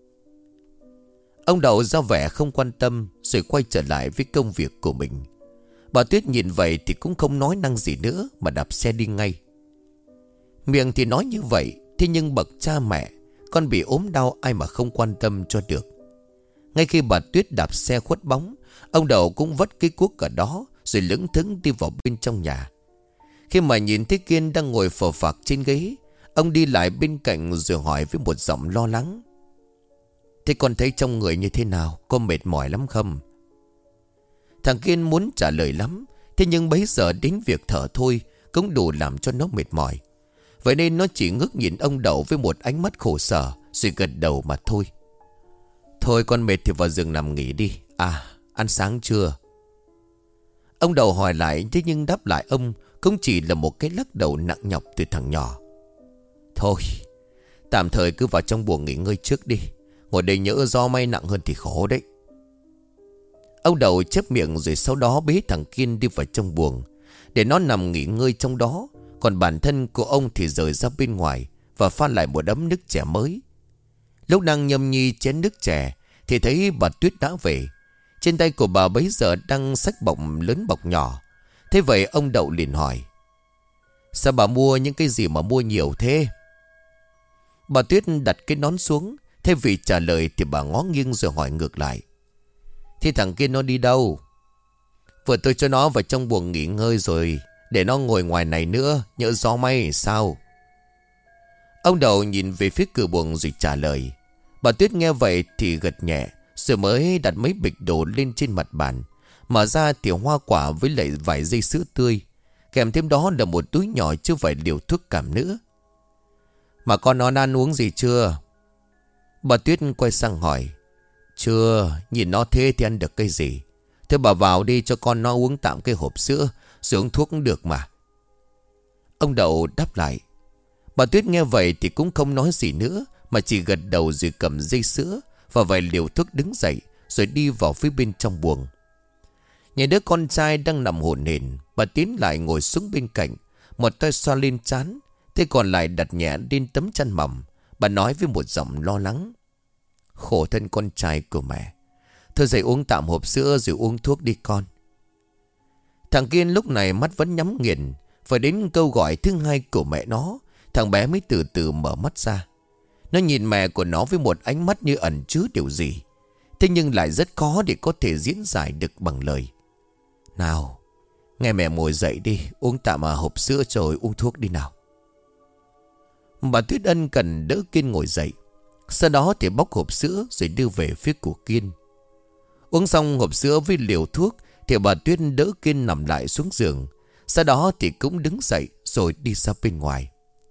S1: Ông Đậu ra vẻ không quan tâm, rồi quay trở lại với công việc của mình. Bà Tuyết nhìn vậy thì cũng không nói năng gì nữa, mà đạp xe đi ngay. Miệng thì nói như vậy, thế nhưng bậc cha mẹ, con bị ốm đau ai mà không quan tâm cho được. Ngay khi bà Tuyết đạp xe khuất bóng, ông Đậu cũng vất cái cuốc ở đó, rồi lững thững đi vào bên trong nhà. Khi mà nhìn thấy Kiên đang ngồi phờ phạc trên ghế, ông đi lại bên cạnh rồi hỏi với một giọng lo lắng. Thế con thấy trong người như thế nào? Có mệt mỏi lắm không? Thằng Kiên muốn trả lời lắm, thế nhưng bấy giờ đến việc thở thôi cũng đủ làm cho nó mệt mỏi. Vậy nên nó chỉ ngước nhìn ông Đậu với một ánh mắt khổ sở, rồi gật đầu mà thôi. Thôi con mệt thì vào giường nằm nghỉ đi. À, ăn sáng chưa? Ông Đậu hỏi lại, thế nhưng đáp lại ông cũng chỉ là một cái lắc đầu nặng nhọc từ thằng nhỏ. Thôi, tạm thời cứ vào trong buồng nghỉ ngơi trước đi. Ngồi đây nhỡ do may nặng hơn thì khổ đấy. Ông Đậu chép miệng rồi sau đó bế thằng Kiên đi vào trong buồng, để nó nằm nghỉ ngơi trong đó. Còn bản thân của ông thì rời ra bên ngoài và pha lại một ấm nước chè mới. Lúc đang nhâm nhi chén nước chè thì thấy bà Tuyết đã về. Trên tay của bà bấy giờ đang xách bọc lớn bọc nhỏ. Thế vậy ông Đậu liền hỏi. Sao bà mua những cái gì mà mua nhiều thế? Bà Tuyết đặt cái nón xuống. Thay vì trả lời thì bà ngó nghiêng rồi hỏi ngược lại. Thế thằng kia nó đi đâu? Vừa tôi cho nó vào trong buồng nghỉ ngơi rồi, để nó ngồi ngoài này nữa, nhỡ gió may sao? Ông Đậu nhìn về phía cửa buồng rồi trả lời. Bà Tuyết nghe vậy thì gật nhẹ, rồi mới đặt mấy bịch đồ lên trên mặt bàn. Mở ra thì hoa quả với lại vài dây sữa tươi, kèm thêm đó là một túi nhỏ chứ phải liều thuốc cảm nữa. Mà con nó ăn uống gì chưa? Bà Tuyết quay sang hỏi. Chưa, nhìn nó thế thì ăn được cái gì. Thế bà vào đi cho con nó uống tạm cái hộp sữa, rồi uống thuốc cũng được mà. Ông Đậu đáp lại. Bà Tuyết nghe vậy thì cũng không nói gì nữa, mà chỉ gật đầu rồi cầm dây sữa và vài liều thuốc đứng dậy, rồi đi vào phía bên trong buồng. Nhìn đứa con trai đang nằm hổn hển, bà tiến lại ngồi xuống bên cạnh, một tay xoa lên trán, thế còn lại đặt nhẹ lên tấm chăn mỏng. Bà nói với một giọng lo lắng. Khổ thân con trai của mẹ. Thôi dậy uống tạm hộp sữa rồi uống thuốc đi con. Thằng Kiên lúc này mắt vẫn nhắm nghiền. Phải đến câu gọi thứ hai của mẹ nó thằng bé mới từ từ mở mắt ra. Nó nhìn mẹ của nó với một ánh mắt như ẩn chứa điều gì, thế nhưng lại rất khó để có thể diễn giải được bằng lời. Nào, nghe mẹ ngồi dậy đi, uống tạm hộp sữa rồi uống thuốc đi nào. Bà Tuyết ân cần đỡ Kiên ngồi dậy. Sau đó thì bóc hộp sữa rồi đưa về phía của Kiên. Uống xong hộp sữa với liều thuốc thì bà Tuyết đỡ Kiên nằm lại xuống giường. Sau đó thì cũng đứng dậy rồi đi ra bên ngoài.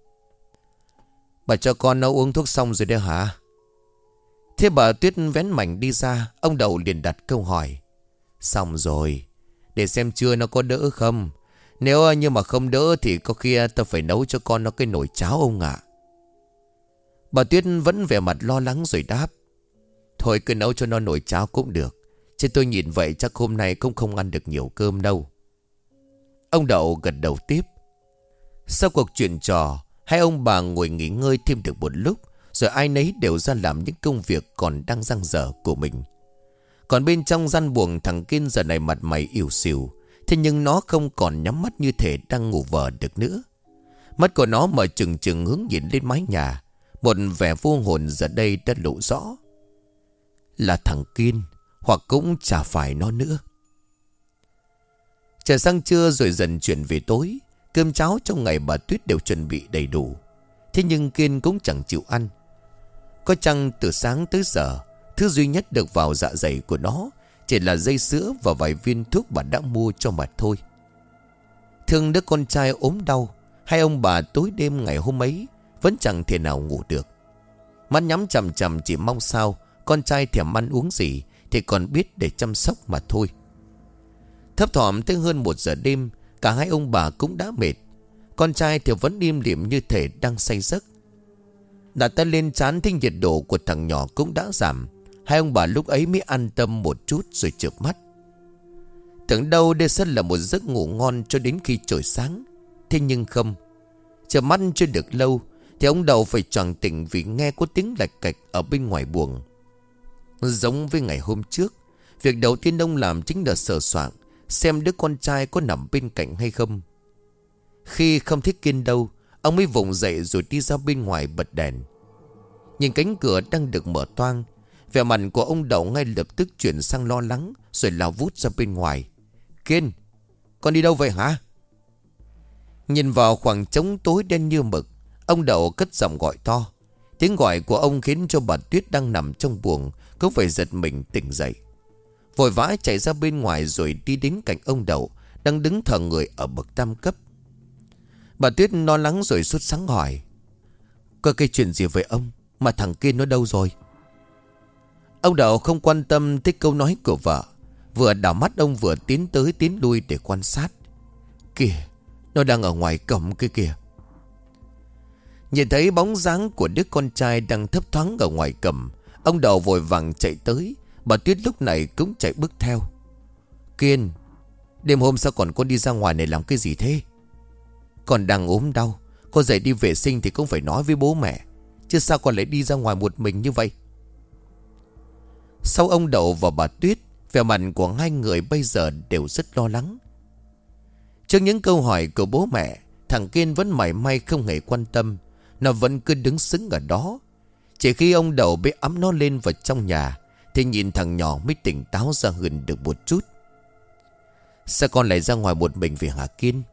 S1: Bà cho con nó uống thuốc xong rồi đấy hả? Thế bà Tuyết vén mảnh đi ra. Ông Đậu liền đặt câu hỏi. Xong rồi, để xem trưa nó có đỡ không. Nếu như mà không đỡ thì có khi ta phải nấu cho con nó cái nồi cháo ông ạ. Bà Tuyết vẫn vẻ mặt lo lắng rồi đáp. Thôi cứ nấu cho nó nồi cháo cũng được. Chứ tôi nhìn vậy chắc hôm nay cũng không ăn được nhiều cơm đâu. Ông Đậu gật đầu tiếp. Sau cuộc chuyện trò, hai ông bà ngồi nghỉ ngơi thêm được một lúc. Rồi ai nấy đều ra làm những công việc còn đang dang dở của mình. Còn bên trong gian buồng, thằng Kiên giờ này mặt mày ỉu xìu. Thế nhưng nó không còn nhắm mắt như thể đang ngủ vờ được nữa. Mắt của nó mở trừng trừng hướng nhìn lên mái nhà. Một vẻ vô hồn giờ đây đã lộ rõ. Là thằng Kiên, hoặc cũng chả phải nó nữa. Trời sang trưa rồi dần chuyển về tối. Cơm cháo trong ngày bà Tuyết đều chuẩn bị đầy đủ. Thế nhưng Kiên cũng chẳng chịu ăn. Có chăng từ sáng tới giờ, thứ duy nhất được vào dạ dày của nó chỉ là dây sữa và vài viên thuốc bà đã mua cho mà thôi. Thương đứa con trai ốm đau, hai ông bà tối đêm ngày hôm ấy vẫn chẳng thể nào ngủ được. Mắt nhắm chằm chằm chỉ mong sao con trai thèm ăn uống gì thì còn biết để chăm sóc mà thôi. Thấp thỏm tới hơn 1 giờ đêm, cả hai ông bà cũng đã mệt. Con trai thì vẫn im lìm như thể đang say giấc. Đặt tay lên trán thấy nhiệt độ của thằng nhỏ cũng đã giảm. Hai ông bà lúc ấy mới an tâm một chút rồi chợp mắt. Tưởng đâu đây sẽ là một giấc ngủ ngon cho đến khi trời sáng. Thế nhưng không. Chợp mắt chưa được lâu thì ông Đầu phải choàng tỉnh vì nghe có tiếng lạch cạch ở bên ngoài buồng. Giống với ngày hôm trước, việc đầu tiên ông làm chính là sờ soạng xem đứa con trai có nằm bên cạnh hay không. Khi không thấy Kiên đâu, ông mới vùng dậy rồi đi ra bên ngoài bật đèn. Nhìn cánh cửa đang được mở toang, vẻ mặt của ông Đậu ngay lập tức chuyển sang lo lắng rồi lao vút ra bên ngoài. Kiên, con đi đâu vậy hả? Nhìn vào khoảng trống tối đen như mực, ông Đậu cất giọng gọi to. Tiếng gọi của ông khiến cho bà Tuyết đang nằm trong buồng cũng phải giật mình tỉnh dậy. Vội vã chạy ra bên ngoài rồi đi đến cạnh ông Đậu đang đứng thờ người ở bậc tam cấp. Bà Tuyết lo lắng rồi sốt sắng hỏi. Có cái chuyện gì với ông mà thằng Kiên nó đâu rồi? Ông Đậu không quan tâm tới câu nói của vợ. Vừa đảo mắt ông vừa tiến tới tiến lui để quan sát. Kìa, nó đang ở ngoài cổng kia kìa. Nhìn thấy bóng dáng của đứa con trai đang thấp thoáng ở ngoài cổng, ông Đậu vội vàng chạy tới. Bà Tuyết lúc này cũng chạy bước theo. Kiên, đêm hôm sao còn con đi ra ngoài này làm cái gì thế? Con đang ốm đau, con dậy đi vệ sinh thì cũng phải nói với bố mẹ, chứ sao con lại đi ra ngoài một mình như vậy? Sau ông Đậu và bà Tuyết, vẻ mặt của hai người bây giờ đều rất lo lắng. Trước những câu hỏi của bố mẹ, thằng Kiên vẫn mảy may không hề quan tâm. Nó vẫn cứ đứng sững ở đó. Chỉ khi ông Đậu bế ẵm nó lên vào trong nhà thì nhìn thằng nhỏ mới tỉnh táo ra hơn được một chút. Sao con lại ra ngoài một mình vậy hả Kiên?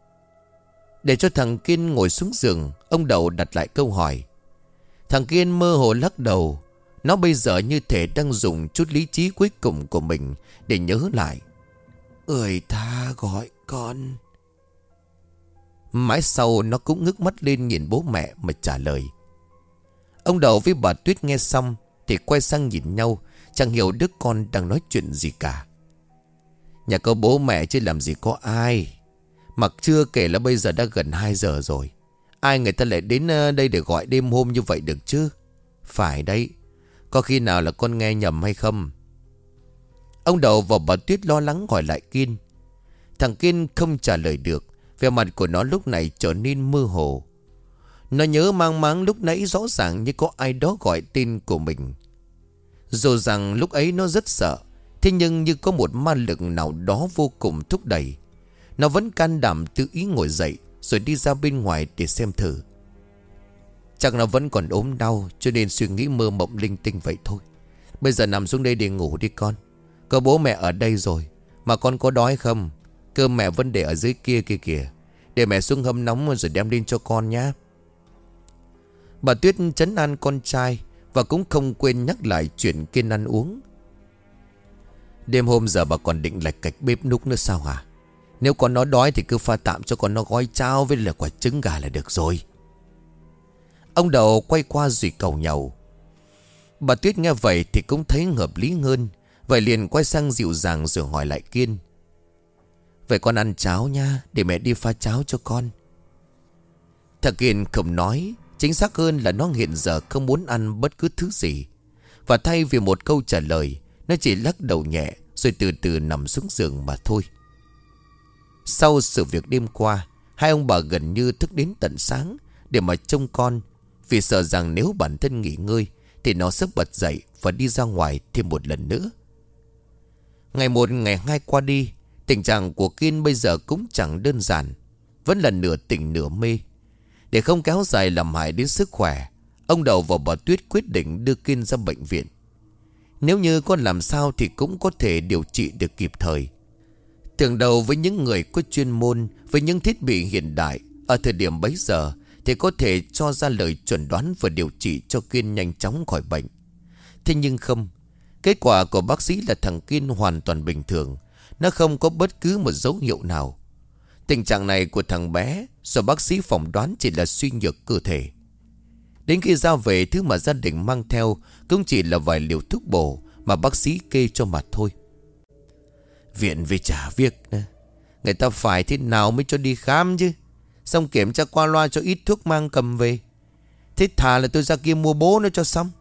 S1: Để cho thằng Kiên ngồi xuống giường, ông Đậu đặt lại câu hỏi. Thằng Kiên mơ hồ lắc đầu. Nó bây giờ như thể đang dùng chút lý trí cuối cùng của mình để nhớ lại. Ơi tha gọi con. Mãi sau nó cũng ngước mắt lên nhìn bố mẹ mà trả lời. Ông Đậu với bà Tuyết nghe xong thì quay sang nhìn nhau, chẳng hiểu đứa con đang nói chuyện gì cả. Nhà có bố mẹ chứ làm gì có ai. Mặc chưa kể là bây giờ đã gần 2 giờ rồi. Ai người ta lại đến đây để gọi đêm hôm như vậy được chứ? Phải đấy. Có khi nào là con nghe nhầm hay không? Ông Đậu và bà Tuyết lo lắng hỏi lại Kiên. Thằng Kiên không trả lời được. Vẻ mặt của nó lúc này trở nên mơ hồ. Nó nhớ mang máng lúc nãy rõ ràng như có ai đó gọi tên của mình. Dù rằng lúc ấy nó rất sợ, thế nhưng như có một ma lực nào đó vô cùng thúc đẩy. Nó vẫn can đảm tự ý ngồi dậy rồi đi ra bên ngoài để xem thử. Chắc nó vẫn còn ốm đau, cho nên suy nghĩ mơ mộng linh tinh vậy thôi. Bây giờ nằm xuống đây để ngủ đi con. Có bố mẹ ở đây rồi. Mà con có đói không? Cơm mẹ vẫn để ở dưới kia kia kìa. Để mẹ xuống hâm nóng rồi đem lên cho con nhá. Bà Tuyết trấn an con trai và cũng không quên nhắc lại chuyện Kiên ăn uống. Đêm hôm giờ bà còn định lạch cạch bếp núc nữa sao hả? Nếu con nó đói thì cứ pha tạm cho con nó gói cháo với là quả trứng gà là được rồi. Ông Đầu quay qua rồi cầu nhàu. Bà Tuyết nghe vậy thì cũng thấy hợp lý hơn. Vậy liền quay sang dịu dàng rồi hỏi lại Kiên. Vậy con ăn cháo nha, để mẹ đi pha cháo cho con. Thằng Kiên không nói. Chính xác hơn là nó hiện giờ không muốn ăn bất cứ thứ gì. Và thay vì một câu trả lời, nó chỉ lắc đầu nhẹ rồi từ từ nằm xuống giường mà thôi. Sau sự việc đêm qua, hai ông bà gần như thức đến tận sáng để mà trông con, vì sợ rằng nếu bản thân nghỉ ngơi thì nó sẽ bật dậy và đi ra ngoài thêm một lần nữa. Ngày một ngày hai qua đi, tình trạng của Kiên bây giờ cũng chẳng đơn giản, vẫn là nửa tỉnh nửa mê. Để không kéo dài làm hại đến sức khỏe, ông Đầu và bà Tuyết quyết định đưa Kiên ra bệnh viện. Nếu như con làm sao thì cũng có thể điều trị được kịp thời. Tưởng đầu với những người có chuyên môn, với những thiết bị hiện đại, ở thời điểm bấy giờ thì có thể cho ra lời chuẩn đoán và điều trị cho Kiên nhanh chóng khỏi bệnh. Thế nhưng không, kết quả của bác sĩ là thằng Kiên hoàn toàn bình thường. Nó không có bất cứ một dấu hiệu nào. Tình trạng này của thằng bé do bác sĩ phỏng đoán chỉ là suy nhược cơ thể. Đến khi ra về, thứ mà gia đình mang theo cũng chỉ là vài liều thuốc bổ mà bác sĩ kê cho mà thôi. Viện về trả việc nè, người ta phải thế nào mới cho đi khám chứ. Xong kiểm tra qua loa cho ít thuốc mang cầm về. Thế thà là tôi ra kia mua bố nó cho xong.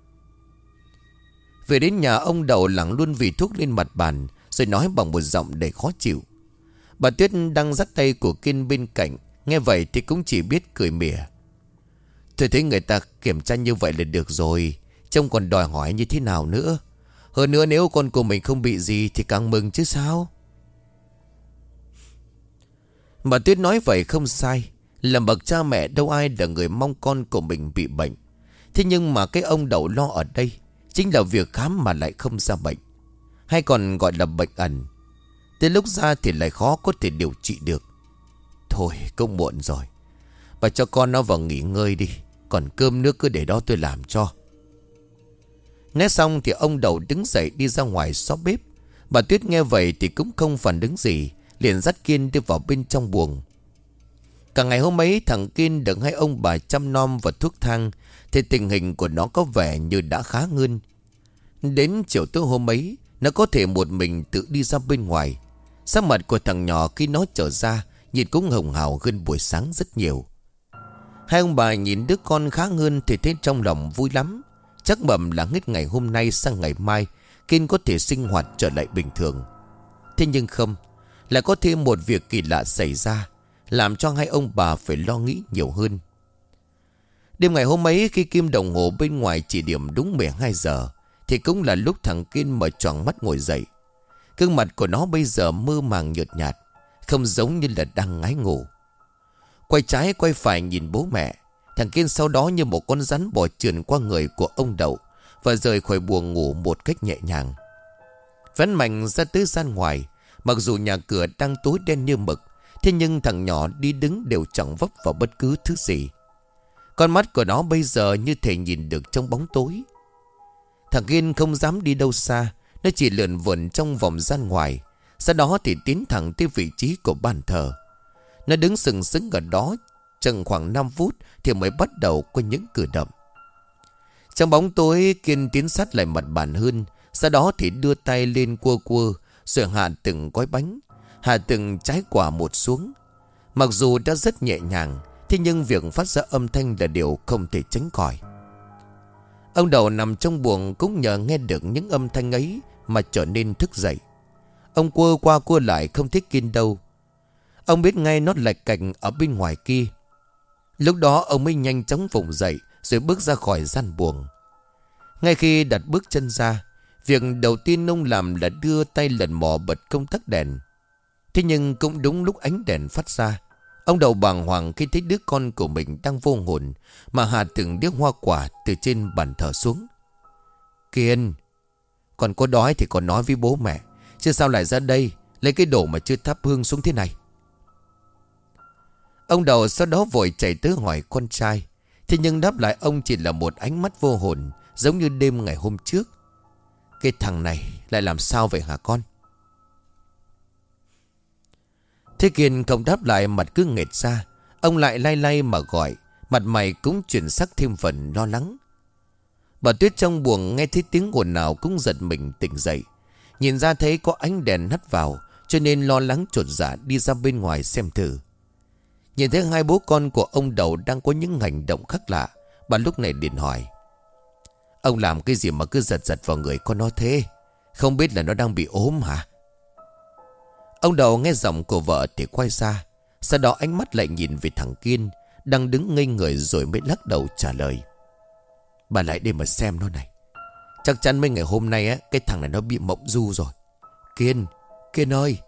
S1: Về đến nhà, ông Đầu lẳng luôn vì thuốc lên mặt bàn, rồi nói bằng một giọng đầy khó chịu. Bà Tuyết đang dắt tay của Kiên bên cạnh, nghe vậy thì cũng chỉ biết cười mỉa. Tôi thấy người ta kiểm tra như vậy là được rồi, trông còn đòi hỏi như thế nào nữa. Hơn nữa nếu con của mình không bị gì thì càng mừng chứ sao. Bà Tuyết nói vậy không sai. Làm bậc cha mẹ đâu ai là người mong con của mình bị bệnh. Thế nhưng mà cái ông Đầu lo ở đây chính là việc khám mà lại không ra bệnh, hay còn gọi là bệnh ẩn. Tới lúc ra thì lại khó có thể điều trị được. Thôi cũng muộn rồi, bà cho con nó vào nghỉ ngơi đi. Còn cơm nước cứ để đó tôi làm cho. Nói xong thì ông Đầu đứng dậy đi ra ngoài xó bếp. Bà Tuyết nghe vậy thì cũng không phản ứng gì, liền dắt Kiên đi vào bên trong buồng. Cả ngày hôm ấy thằng Kiên được hai ông bà chăm nom và thuốc thang, thì tình hình của nó có vẻ như đã khá hơn. Đến chiều tối hôm ấy, nó có thể một mình tự đi ra bên ngoài. Sắc mặt của thằng nhỏ khi nó trở ra nhìn cũng hồng hào hơn buổi sáng rất nhiều. Hai ông bà nhìn đứa con khá hơn thì thấy trong lòng vui lắm. Chắc mầm là hết ngày hôm nay sang ngày mai Kiên có thể sinh hoạt trở lại bình thường. Thế nhưng không, lại có thêm một việc kỳ lạ xảy ra, làm cho hai ông bà phải lo nghĩ nhiều hơn. Đêm ngày hôm ấy, khi kim đồng hồ bên ngoài chỉ điểm đúng 12 giờ, thì cũng là lúc thằng Kiên mở choàng mắt ngồi dậy. Gương mặt của nó bây giờ mơ màng nhợt nhạt, không giống như là đang ngái ngủ. Quay trái quay phải nhìn bố mẹ, thằng Kiên sau đó như một con rắn bò trườn qua người của ông Đậu và rời khỏi buồng ngủ một cách nhẹ nhàng. Vẫn mạnh ra tới gian ngoài, mặc dù nhà cửa đang tối đen như mực, thế nhưng thằng nhỏ đi đứng đều chẳng vấp vào bất cứ thứ gì. Con mắt của nó bây giờ như thể nhìn được trong bóng tối. Thằng Kiên không dám đi đâu xa, nó chỉ lượn vườn trong vòng gian ngoài. Sau đó thì tiến thẳng tới vị trí của bàn thờ. Nó đứng sừng sững ở đó chừng khoảng 5 phút thì mới bắt đầu có những cử động. Trong bóng tối, Kiên tiến sát lại mặt bàn hơn. Sau đó thì đưa tay lên cua cua, rồi hạ từng gói bánh, hạ từng trái quả một xuống. Mặc dù đã rất nhẹ nhàng, thế nhưng việc phát ra âm thanh là điều không thể tránh khỏi. Ông Đầu nằm trong buồng cũng nhờ nghe được những âm thanh ấy mà trở nên thức dậy. Ông cua qua cua lại không thấy Kiên đâu. Ông biết ngay nó lạch cạch ở bên ngoài kia. Lúc đó ông mới nhanh chóng vùng dậy rồi bước ra khỏi gian buồng. Ngay khi đặt bước chân ra, việc đầu tiên ông làm là đưa tay lần mò bật công tắc đèn. Thế nhưng cũng đúng lúc ánh đèn phát ra, Ông Đậu bàng hoàng khi thấy đứa con của mình đang vô hồn mà hạ từng điếc hoa quả từ trên bàn thờ xuống. Kiên, còn có đói thì còn nói với bố mẹ, chứ sao lại ra đây lấy cái đồ mà chưa thắp hương xuống thế này. Ông Đậu sau đó vội chạy tới hỏi con trai. Thế nhưng đáp lại ông chỉ là một ánh mắt vô hồn, giống như đêm ngày hôm trước. Cái thằng này lại làm sao vậy hả con? Thế Kiên không đáp lại, mặt cứ nghệt ra. Ông lại lay lay mà gọi, mặt mày cũng chuyển sắc thêm phần lo lắng. Bà Tuyết trong buồng nghe thấy tiếng ồn nào cũng giật mình tỉnh dậy. Nhìn ra thấy có ánh đèn hắt vào, cho nên lo lắng chột dạ đi ra bên ngoài xem thử. Nhìn thấy hai bố con của ông Đậu đang có những hành động khác lạ, bà lúc này liền hỏi: ông làm cái gì mà cứ giật giật vào người con nó thế? Không biết là nó đang bị ốm hả? Ông Đậu nghe giọng của vợ thì quay ra. Sau đó ánh mắt lại nhìn về thằng Kiên đang đứng ngây người, rồi mới lắc đầu trả lời: bà lại đây mà xem nó này. Chắc chắn mấy ngày hôm nay á, cái thằng này nó bị mộng du rồi. Kiên, Kiên ơi!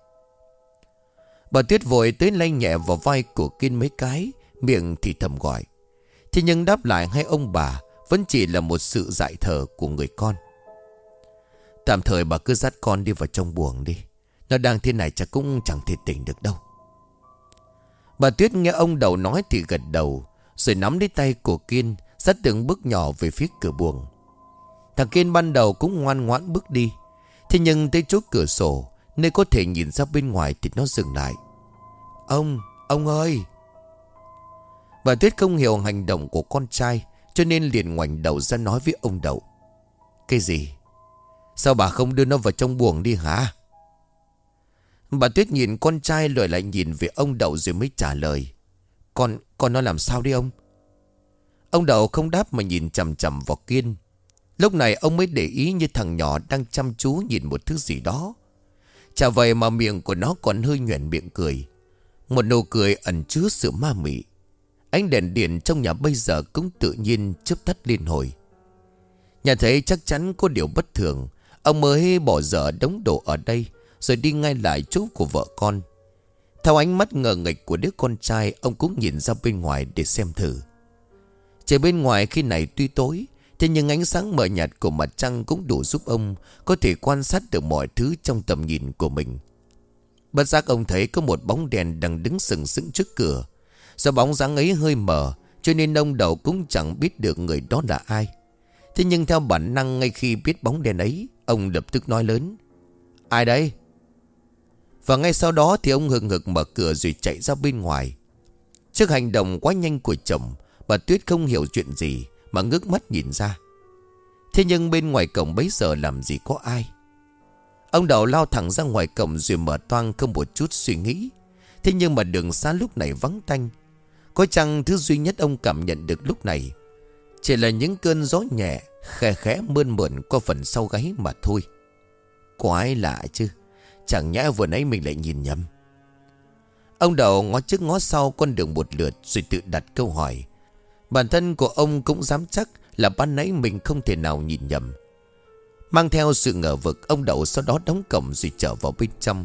S1: Bà Tuyết vội tới lay nhẹ vào vai của Kiên mấy cái, miệng thì thầm gọi. Thế nhưng đáp lại hai ông bà vẫn chỉ là một sự dại thờ của người con. Tạm thời bà cứ dắt con đi vào trong buồng đi. Nó đang thế này chắc cũng chẳng thể tỉnh được đâu. Bà Tuyết nghe ông Đậu nói thì gật đầu, rồi nắm lấy tay của Kiên, dắt từng bước nhỏ về phía cửa buồng. Thằng Kiên ban đầu cũng ngoan ngoãn bước đi. Thế nhưng tới chỗ cửa sổ, nơi có thể nhìn ra bên ngoài, thì nó dừng lại. Ông ơi! Bà Tuyết không hiểu hành động của con trai, cho nên liền ngoảnh đầu ra nói với ông Đậu: cái gì? Sao bà không đưa nó vào trong buồng đi hả? Bà Tuyết nhìn con trai rồi lại nhìn về ông Đậu rồi mới trả lời: Con nó làm sao đi ông? Ông Đậu không đáp mà nhìn chằm chằm vào Kiên. Lúc này ông mới để ý như thằng nhỏ đang chăm chú nhìn một thứ gì đó. Chả vậy mà miệng của nó còn hơi nhoẻn miệng cười, một nụ cười ẩn chứa sự ma mị. Ánh đèn điện trong nhà bây giờ cũng tự nhiên chớp tắt liên hồi. Nhà thấy chắc chắn có điều bất thường, ông mới bỏ dở đống đồ ở đây, rồi đi ngay lại chỗ của vợ con. Theo ánh mắt ngờ nghịch của đứa con trai, ông cũng nhìn ra bên ngoài để xem thử. Trời bên ngoài khi này tuy tối, thế nhưng ánh sáng mờ nhạt của mặt trăng cũng đủ giúp ông có thể quan sát được mọi thứ trong tầm nhìn của mình. Bất giác ông thấy có một bóng đèn đang đứng sừng sững trước cửa. Do bóng dáng ấy hơi mờ, cho nên ông Đậu cũng chẳng biết được người đó là ai. Thế nhưng theo bản năng, ngay khi biết bóng đèn ấy, ông lập tức nói lớn: ai đấy? Và ngay sau đó thì ông hừng hực mở cửa rồi chạy ra bên ngoài. Trước hành động quá nhanh của chồng, bà Tuyết không hiểu chuyện gì mà ngước mắt nhìn ra. Thế nhưng bên ngoài cổng bấy giờ làm gì có ai. Ông Đậu lao thẳng ra ngoài cổng rồi mở toang không một chút suy nghĩ. Thế nhưng mà đường xa lúc này vắng tanh. Có chăng thứ duy nhất ông cảm nhận được lúc này chỉ là những cơn gió nhẹ khẽ khẽ mơn mởn qua phần sau gáy mà thôi. Quái lạ chứ, chẳng nhẽ vừa nãy mình lại nhìn nhầm. Ông Đậu ngó trước ngó sau con đường một lượt rồi tự đặt câu hỏi. Bản thân của ông cũng dám chắc là ban nãy mình không thể nào nhìn nhầm. Mang theo sự ngờ vực, ông Đậu sau đó đóng cổng rồi trở vào bên trong.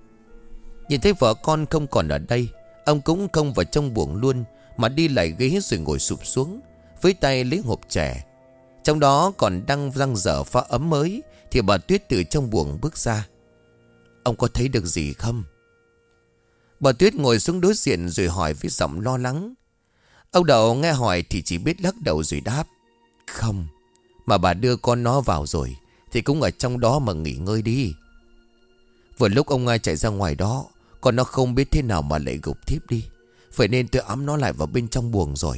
S1: Nhìn thấy vợ con không còn ở đây, ông cũng không vào trong buồng luôn, mà đi lại ghế rồi ngồi sụp xuống, với tay lấy hộp chè. Trong đó còn đang rang dở pha ấm mới. Thì bà Tuyết từ trong buồng bước ra. Ông có thấy được gì không? Bà Tuyết ngồi xuống đối diện rồi hỏi với giọng lo lắng. Ông Đậu nghe hỏi thì chỉ biết lắc đầu rồi đáp: không, mà bà đưa con nó vào rồi thì cũng ở trong đó mà nghỉ ngơi đi. Vừa lúc ông ai chạy ra ngoài đó, còn nó không biết thế nào mà lại gục thiếp đi. Vậy nên tôi ẵm nó lại vào bên trong buồng rồi.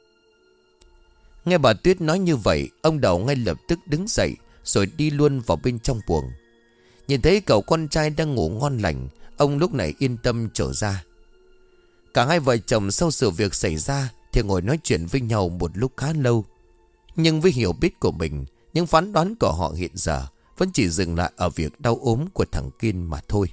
S1: Nghe bà Tuyết nói như vậy, ông Đậu ngay lập tức đứng dậy rồi đi luôn vào bên trong buồng. Nhìn thấy cậu con trai đang ngủ ngon lành, ông lúc này yên tâm trở ra. Cả hai vợ chồng sau sự việc xảy ra thì ngồi nói chuyện với nhau một lúc khá lâu. Nhưng với hiểu biết của mình, những phán đoán của họ hiện giờ vẫn chỉ dừng lại ở việc đau ốm của thằng Kiên mà thôi.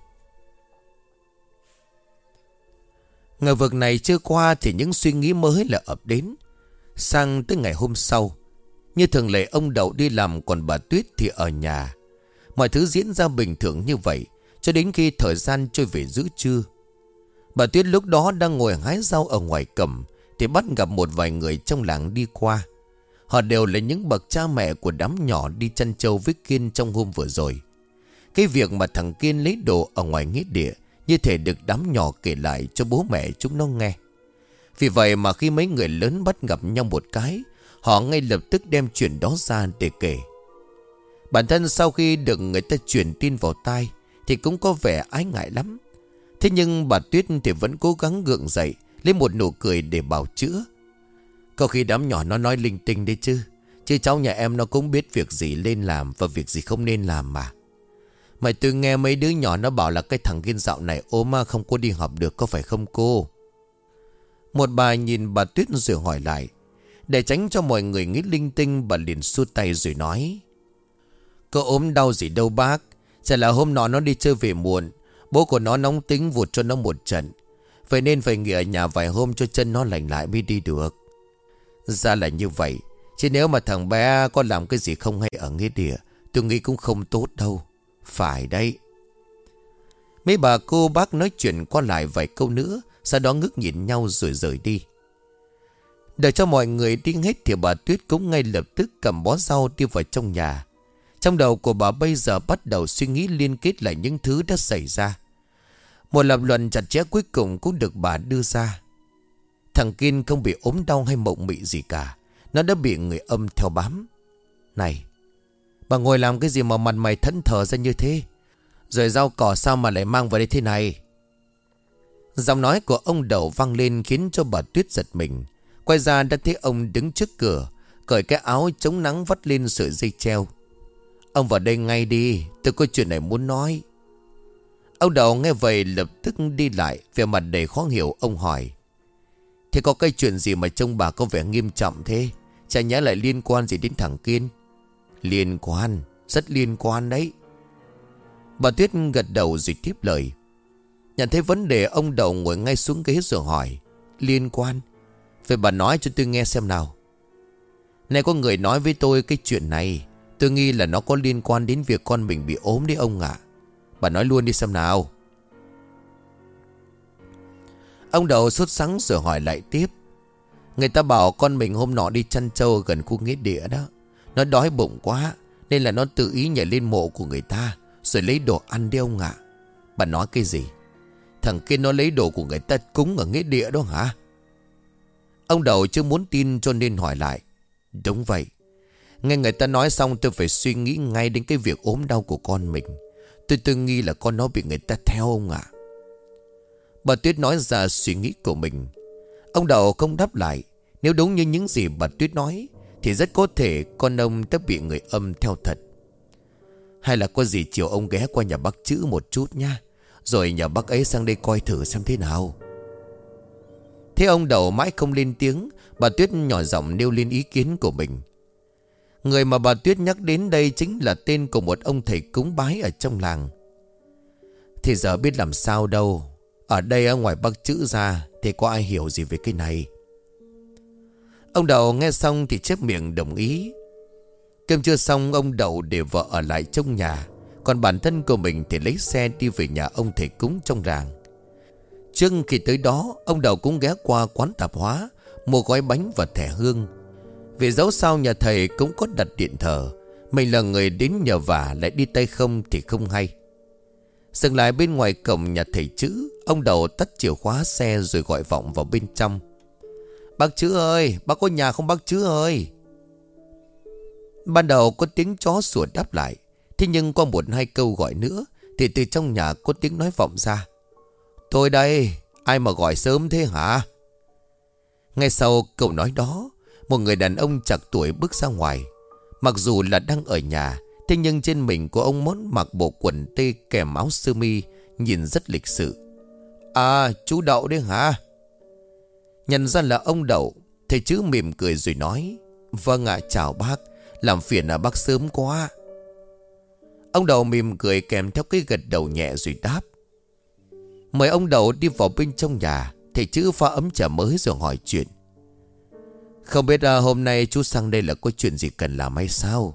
S1: Ngờ vực này chưa qua thì những suy nghĩ mới lại ập đến. Sang tới ngày hôm sau, như thường lệ ông Đậu đi làm, còn bà Tuyết thì ở nhà. Mọi thứ diễn ra bình thường như vậy cho đến khi thời gian trôi về giữa trưa. Bà Tuyết lúc đó đang ngồi hái rau ở ngoài cổng thì bắt gặp một vài người trong làng đi qua. Họ đều là những bậc cha mẹ của đám nhỏ đi chăn trâu với Kiên trong hôm vừa rồi. Cái việc mà thằng Kiên lấy đồ ở ngoài nghĩa địa như thể được đám nhỏ kể lại cho bố mẹ chúng nó nghe. Vì vậy mà khi mấy người lớn bắt gặp nhau một cái, họ ngay lập tức đem chuyện đó ra để kể. Bản thân sau khi được người ta truyền tin vào tai thì cũng có vẻ ái ngại lắm. Thế nhưng bà Tuyết thì vẫn cố gắng gượng dậy, lấy một nụ cười để bào chữa. Có khi đám nhỏ nó nói linh tinh đấy chứ. Chứ cháu nhà em nó cũng biết việc gì nên làm và việc gì không nên làm mà. Mày tôi nghe mấy đứa nhỏ nó bảo là cái thằng Kiên dạo này ốm mà không có đi học được, có phải không cô? Một bà nhìn bà Tuyết rồi hỏi lại. Để tránh cho mọi người nghĩ linh tinh, bà liền xua tay rồi nói: Có ốm đau gì đâu bác. Chỉ là hôm nọ nó đi chơi về muộn, bố của nó nóng tính vụt cho nó một trận. Vậy nên phải nghỉ ở nhà vài hôm cho chân nó lành lại mới đi được. Ra là như vậy. Chứ nếu mà thằng bé có làm cái gì không hay ở nghĩa địa, tôi nghĩ cũng không tốt đâu. Phải đấy. Mấy bà cô bác nói chuyện qua lại vài câu nữa, sau đó ngước nhìn nhau rồi rời đi. Đợi cho mọi người đi hết thì bà Tuyết cũng ngay lập tức cầm bó rau đi vào trong nhà. Trong đầu của bà bây giờ bắt đầu suy nghĩ liên kết lại những thứ đã xảy ra. Một lập luận chặt chẽ cuối cùng cũng được bà đưa ra. Thằng Kiên không bị ốm đau hay mộng mị gì cả. Nó đã bị người âm theo bám. Này, bà ngồi làm cái gì mà mặt mày thẫn thờ ra như thế? Rồi rau cỏ sao mà lại mang vào đây thế này? Giọng nói của ông Đậu vang lên khiến cho bà Tuyết giật mình. Quay ra đã thấy ông đứng trước cửa, cởi cái áo chống nắng vắt lên sợi dây treo. Ông vào đây ngay đi, tôi có chuyện này muốn nói. Ông Đậu nghe vậy lập tức đi lại, vẻ mặt đầy khó hiểu. Ông hỏi: Thế có cái chuyện gì mà trông bà có vẻ nghiêm trọng thế? Chả nhẽ lại liên quan gì đến thằng Kiên? Liên quan, rất liên quan đấy. Bà Tuyết gật đầu rồi tiếp lời. Nhận thấy vấn đề, ông Đậu ngồi ngay xuống ghế rồi hỏi: Liên quan? Vậy bà nói cho tôi nghe xem nào. Này, có người nói với tôi cái chuyện này, tôi nghi là nó có liên quan đến việc con mình bị ốm đấy ông ạ. Bà nói luôn đi xem nào. Ông Đậu sốt sắng rồi hỏi lại tiếp. Người ta bảo con mình hôm nọ đi chăn trâu gần khu nghĩa địa đó. Nó đói bụng quá nên là nó tự ý nhảy lên mộ của người ta rồi lấy đồ ăn đi ông ạ. Bà nói cái gì? Thằng kia nó lấy đồ của người ta cúng ở nghĩa địa đó hả? Ông Đậu chưa muốn tin cho nên hỏi lại. Đúng vậy. Nghe người ta nói xong tôi phải suy nghĩ ngay đến cái việc ốm đau của con mình. Tôi nghi là con nó bị người ta theo ông ạ. Bà Tuyết nói ra suy nghĩ của mình. Ông Đậu không đáp lại. Nếu đúng như những gì bà Tuyết nói thì rất có thể con ông đã bị người âm theo thật. Hay là có gì chiều ông ghé qua nhà bác Chữ một chút nha, rồi nhờ bác ấy sang đây coi thử xem thế nào. Thế ông Đậu mãi không lên tiếng. Bà Tuyết nhỏ giọng nêu lên ý kiến của mình. Người mà bà Tuyết nhắc đến đây chính là tên của một ông thầy cúng bái ở trong làng. Thì giờ biết làm sao đâu. Ở đây ở ngoài bác Chữ ra thì có ai hiểu gì về cái này. Ông Đậu nghe xong thì chép miệng đồng ý. Cơm trưa xong, ông Đậu để vợ ở lại trong nhà, còn bản thân của mình thì lấy xe đi về nhà ông thầy cúng trong làng. Trước khi tới đó, ông Đậu cũng ghé qua quán tạp hóa mua gói bánh và thẻ hương. Vì dẫu sao nhà thầy cũng có đặt điện thờ, mình là người đến nhờ vả lại đi tay không thì không hay. Dừng lại bên ngoài cổng nhà thầy Chữ, ông Đậu tắt chìa khóa xe rồi gọi vọng vào bên trong. Bác Chữ ơi, bác có nhà không bác Chữ ơi? Ban đầu có tiếng chó sủa đáp lại. Thế nhưng qua một hai câu gọi nữa thì từ trong nhà có tiếng nói vọng ra. Tôi đây, ai mà gọi sớm thế hả? Ngay sau câu nói đó, một người đàn ông chạc tuổi bước ra ngoài. Mặc dù là đang ở nhà, thế nhưng trên mình của ông món mặc bộ quần tây kèm áo sơ mi, nhìn rất lịch sự. À, chú Đậu đấy hả? Nhận ra là ông Đậu, thầy Chữ mỉm cười rồi nói. Vâng ạ, chào bác. Làm phiền là bác sớm quá. Ông Đậu mỉm cười kèm theo cái gật đầu nhẹ rồi đáp. Mời ông Đậu đi vào bên trong nhà. Thầy Chữ pha ấm trà mới rồi hỏi chuyện. Không biết hôm nay chú sang đây là có chuyện gì cần làm hay sao?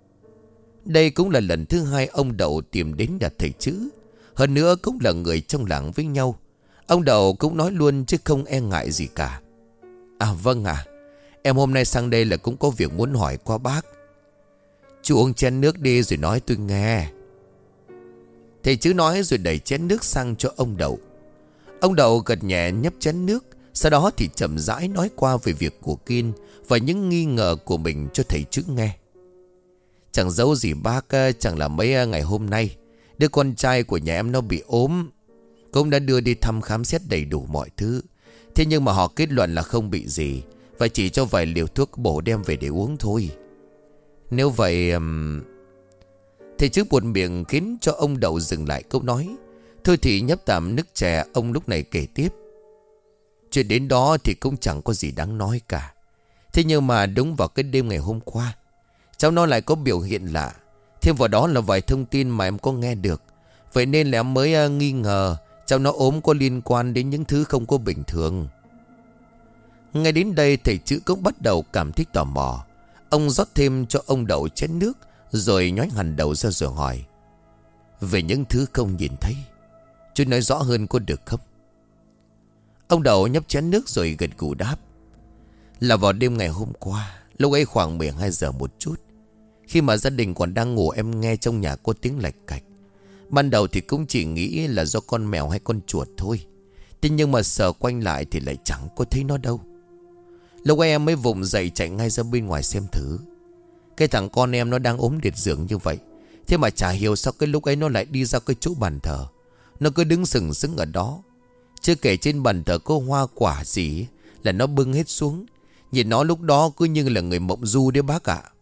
S1: Đây cũng là lần thứ hai ông Đậu tìm đến nhà thầy Chữ. Hơn nữa cũng là người trong làng với nhau. Ông Đậu cũng nói luôn chứ không e ngại gì cả. À vâng ạ, em hôm nay sang đây là cũng có việc muốn hỏi qua bác. Chú uống chén nước đi rồi nói tôi nghe. Thầy chứ nói rồi đẩy chén nước sang cho ông Đậu. Ông Đậu gật nhẹ nhấp chén nước. Sau đó thì chậm rãi nói qua về việc của Kiên và những nghi ngờ của mình cho thầy chữ nghe. Chẳng giấu gì bác, chẳng là mấy ngày hôm nay đứa con trai của nhà em nó bị ốm. Cũng đã đưa đi thăm khám xét đầy đủ mọi thứ. Thế nhưng mà họ kết luận là không bị gì, và chỉ cho vài liều thuốc bổ đem về để uống thôi. Nếu vậy thầy chứ buồn miệng khiến cho ông Đậu dừng lại câu nói. Thôi thì nhấp tạm nước chè, ông lúc này kể tiếp. Chuyện đến đó thì cũng chẳng có gì đáng nói cả. Thế nhưng mà đúng vào cái đêm ngày hôm qua, cháu nó lại có biểu hiện lạ. Thêm vào đó là vài thông tin mà em có nghe được. Vậy nên là em mới nghi ngờ cháu nó ốm có liên quan đến những thứ không có bình thường. Ngay đến đây thầy chữ cũng bắt đầu cảm thấy tò mò. Ông rót thêm cho ông Đậu chén nước, rồi nhói hẳn đầu ra rồi hỏi. Về những thứ không nhìn thấy, chú nói rõ hơn có được không? Ông Đậu nhấp chén nước rồi gật gù đáp. Là vào đêm ngày hôm qua, lúc ấy khoảng 12 giờ một chút, khi mà gia đình còn đang ngủ, em nghe trong nhà có tiếng lạch cạch. Ban đầu thì cũng chỉ nghĩ là do con mèo hay con chuột thôi. Thế nhưng mà sờ quanh lại thì lại chẳng có thấy nó đâu. Lúc ấy em mới vùng dậy chạy ngay ra bên ngoài xem thử. Cái thằng con em nó đang ốm liệt giường như vậy. Thế mà chả hiểu sao cái lúc ấy nó lại đi ra cái chỗ bàn thờ. Nó cứ đứng sừng sững ở đó. Chưa kể trên bàn thờ có hoa quả gì là nó bưng hết xuống. Nhìn nó lúc đó cứ như là người mộng du đấy bác ạ.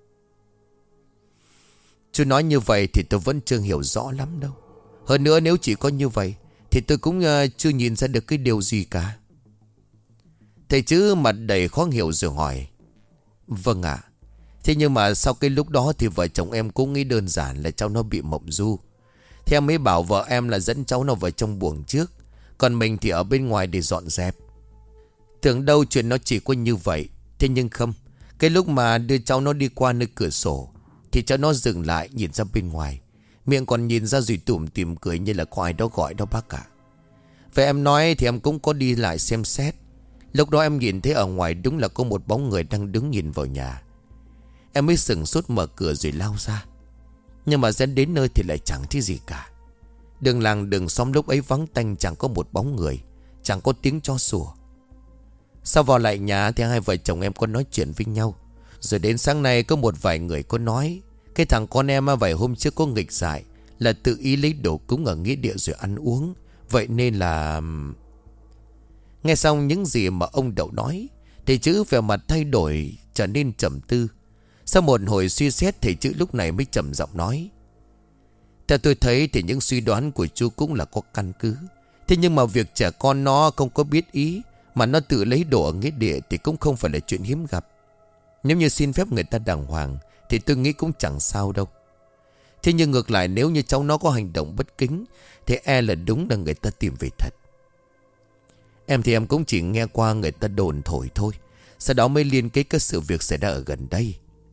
S1: Chú nói như vậy thì tôi vẫn chưa hiểu rõ lắm đâu. Hơn nữa nếu chỉ có như vậy thì tôi cũng chưa nhìn ra được cái điều gì cả. Thầy chứ mặt đầy khó hiểu rồi hỏi. Vâng ạ. Thế nhưng mà sau cái lúc đó thì vợ chồng em cũng nghĩ đơn giản là cháu nó bị mộng du. Thế em mới bảo vợ em là dẫn cháu nó vào trong buồng trước, còn mình thì ở bên ngoài để dọn dẹp. Tưởng đâu chuyện nó chỉ có như vậy. Thế nhưng không. Cái lúc mà đưa cháu nó đi qua nơi cửa sổ thì cháu nó dừng lại nhìn ra bên ngoài. Miệng còn nhìn ra rồi tủm tỉm cười như là có ai đó gọi đó bác ạ. Vậy em nói thì em cũng có đi lại xem xét. Lúc đó em nhìn thấy ở ngoài đúng là có một bóng người đang đứng nhìn vào nhà. Em mới sừng sốt mở cửa rồi lao ra. Nhưng mà dẫn đến nơi thì lại chẳng thấy gì cả. Đường làng đường xóm lúc ấy vắng tanh, chẳng có một bóng người, chẳng có tiếng chó sủa. Sau vào lại nhà thì hai vợ chồng em có nói chuyện với nhau. Rồi đến sáng nay có một vài người có nói cái thằng con em vài hôm trước có nghịch dại, là tự ý lấy đồ cúng ở nghĩa địa rồi ăn uống. Vậy nên là... Nghe xong những gì mà ông Đậu nói, thầy chữ vẻ mặt thay đổi trở nên trầm tư. Sau một hồi suy xét, thầy chữ lúc này mới trầm giọng nói. Theo tôi thấy thì những suy đoán của chú cũng là có căn cứ. Thế nhưng mà việc trẻ con nó không có biết ý mà nó tự lấy đồ ở nghĩa địa thì cũng không phải là chuyện hiếm gặp. Nếu như xin phép người ta đàng hoàng thì tôi nghĩ cũng chẳng sao đâu. Thế nhưng ngược lại, nếu như cháu nó có hành động bất kính thì e là đúng là người ta tìm về thật. Em thì em cũng chỉ nghe qua người ta đồn thổi thôi, sau đó mới liên kết các sự việc xảy ra ở gần đây.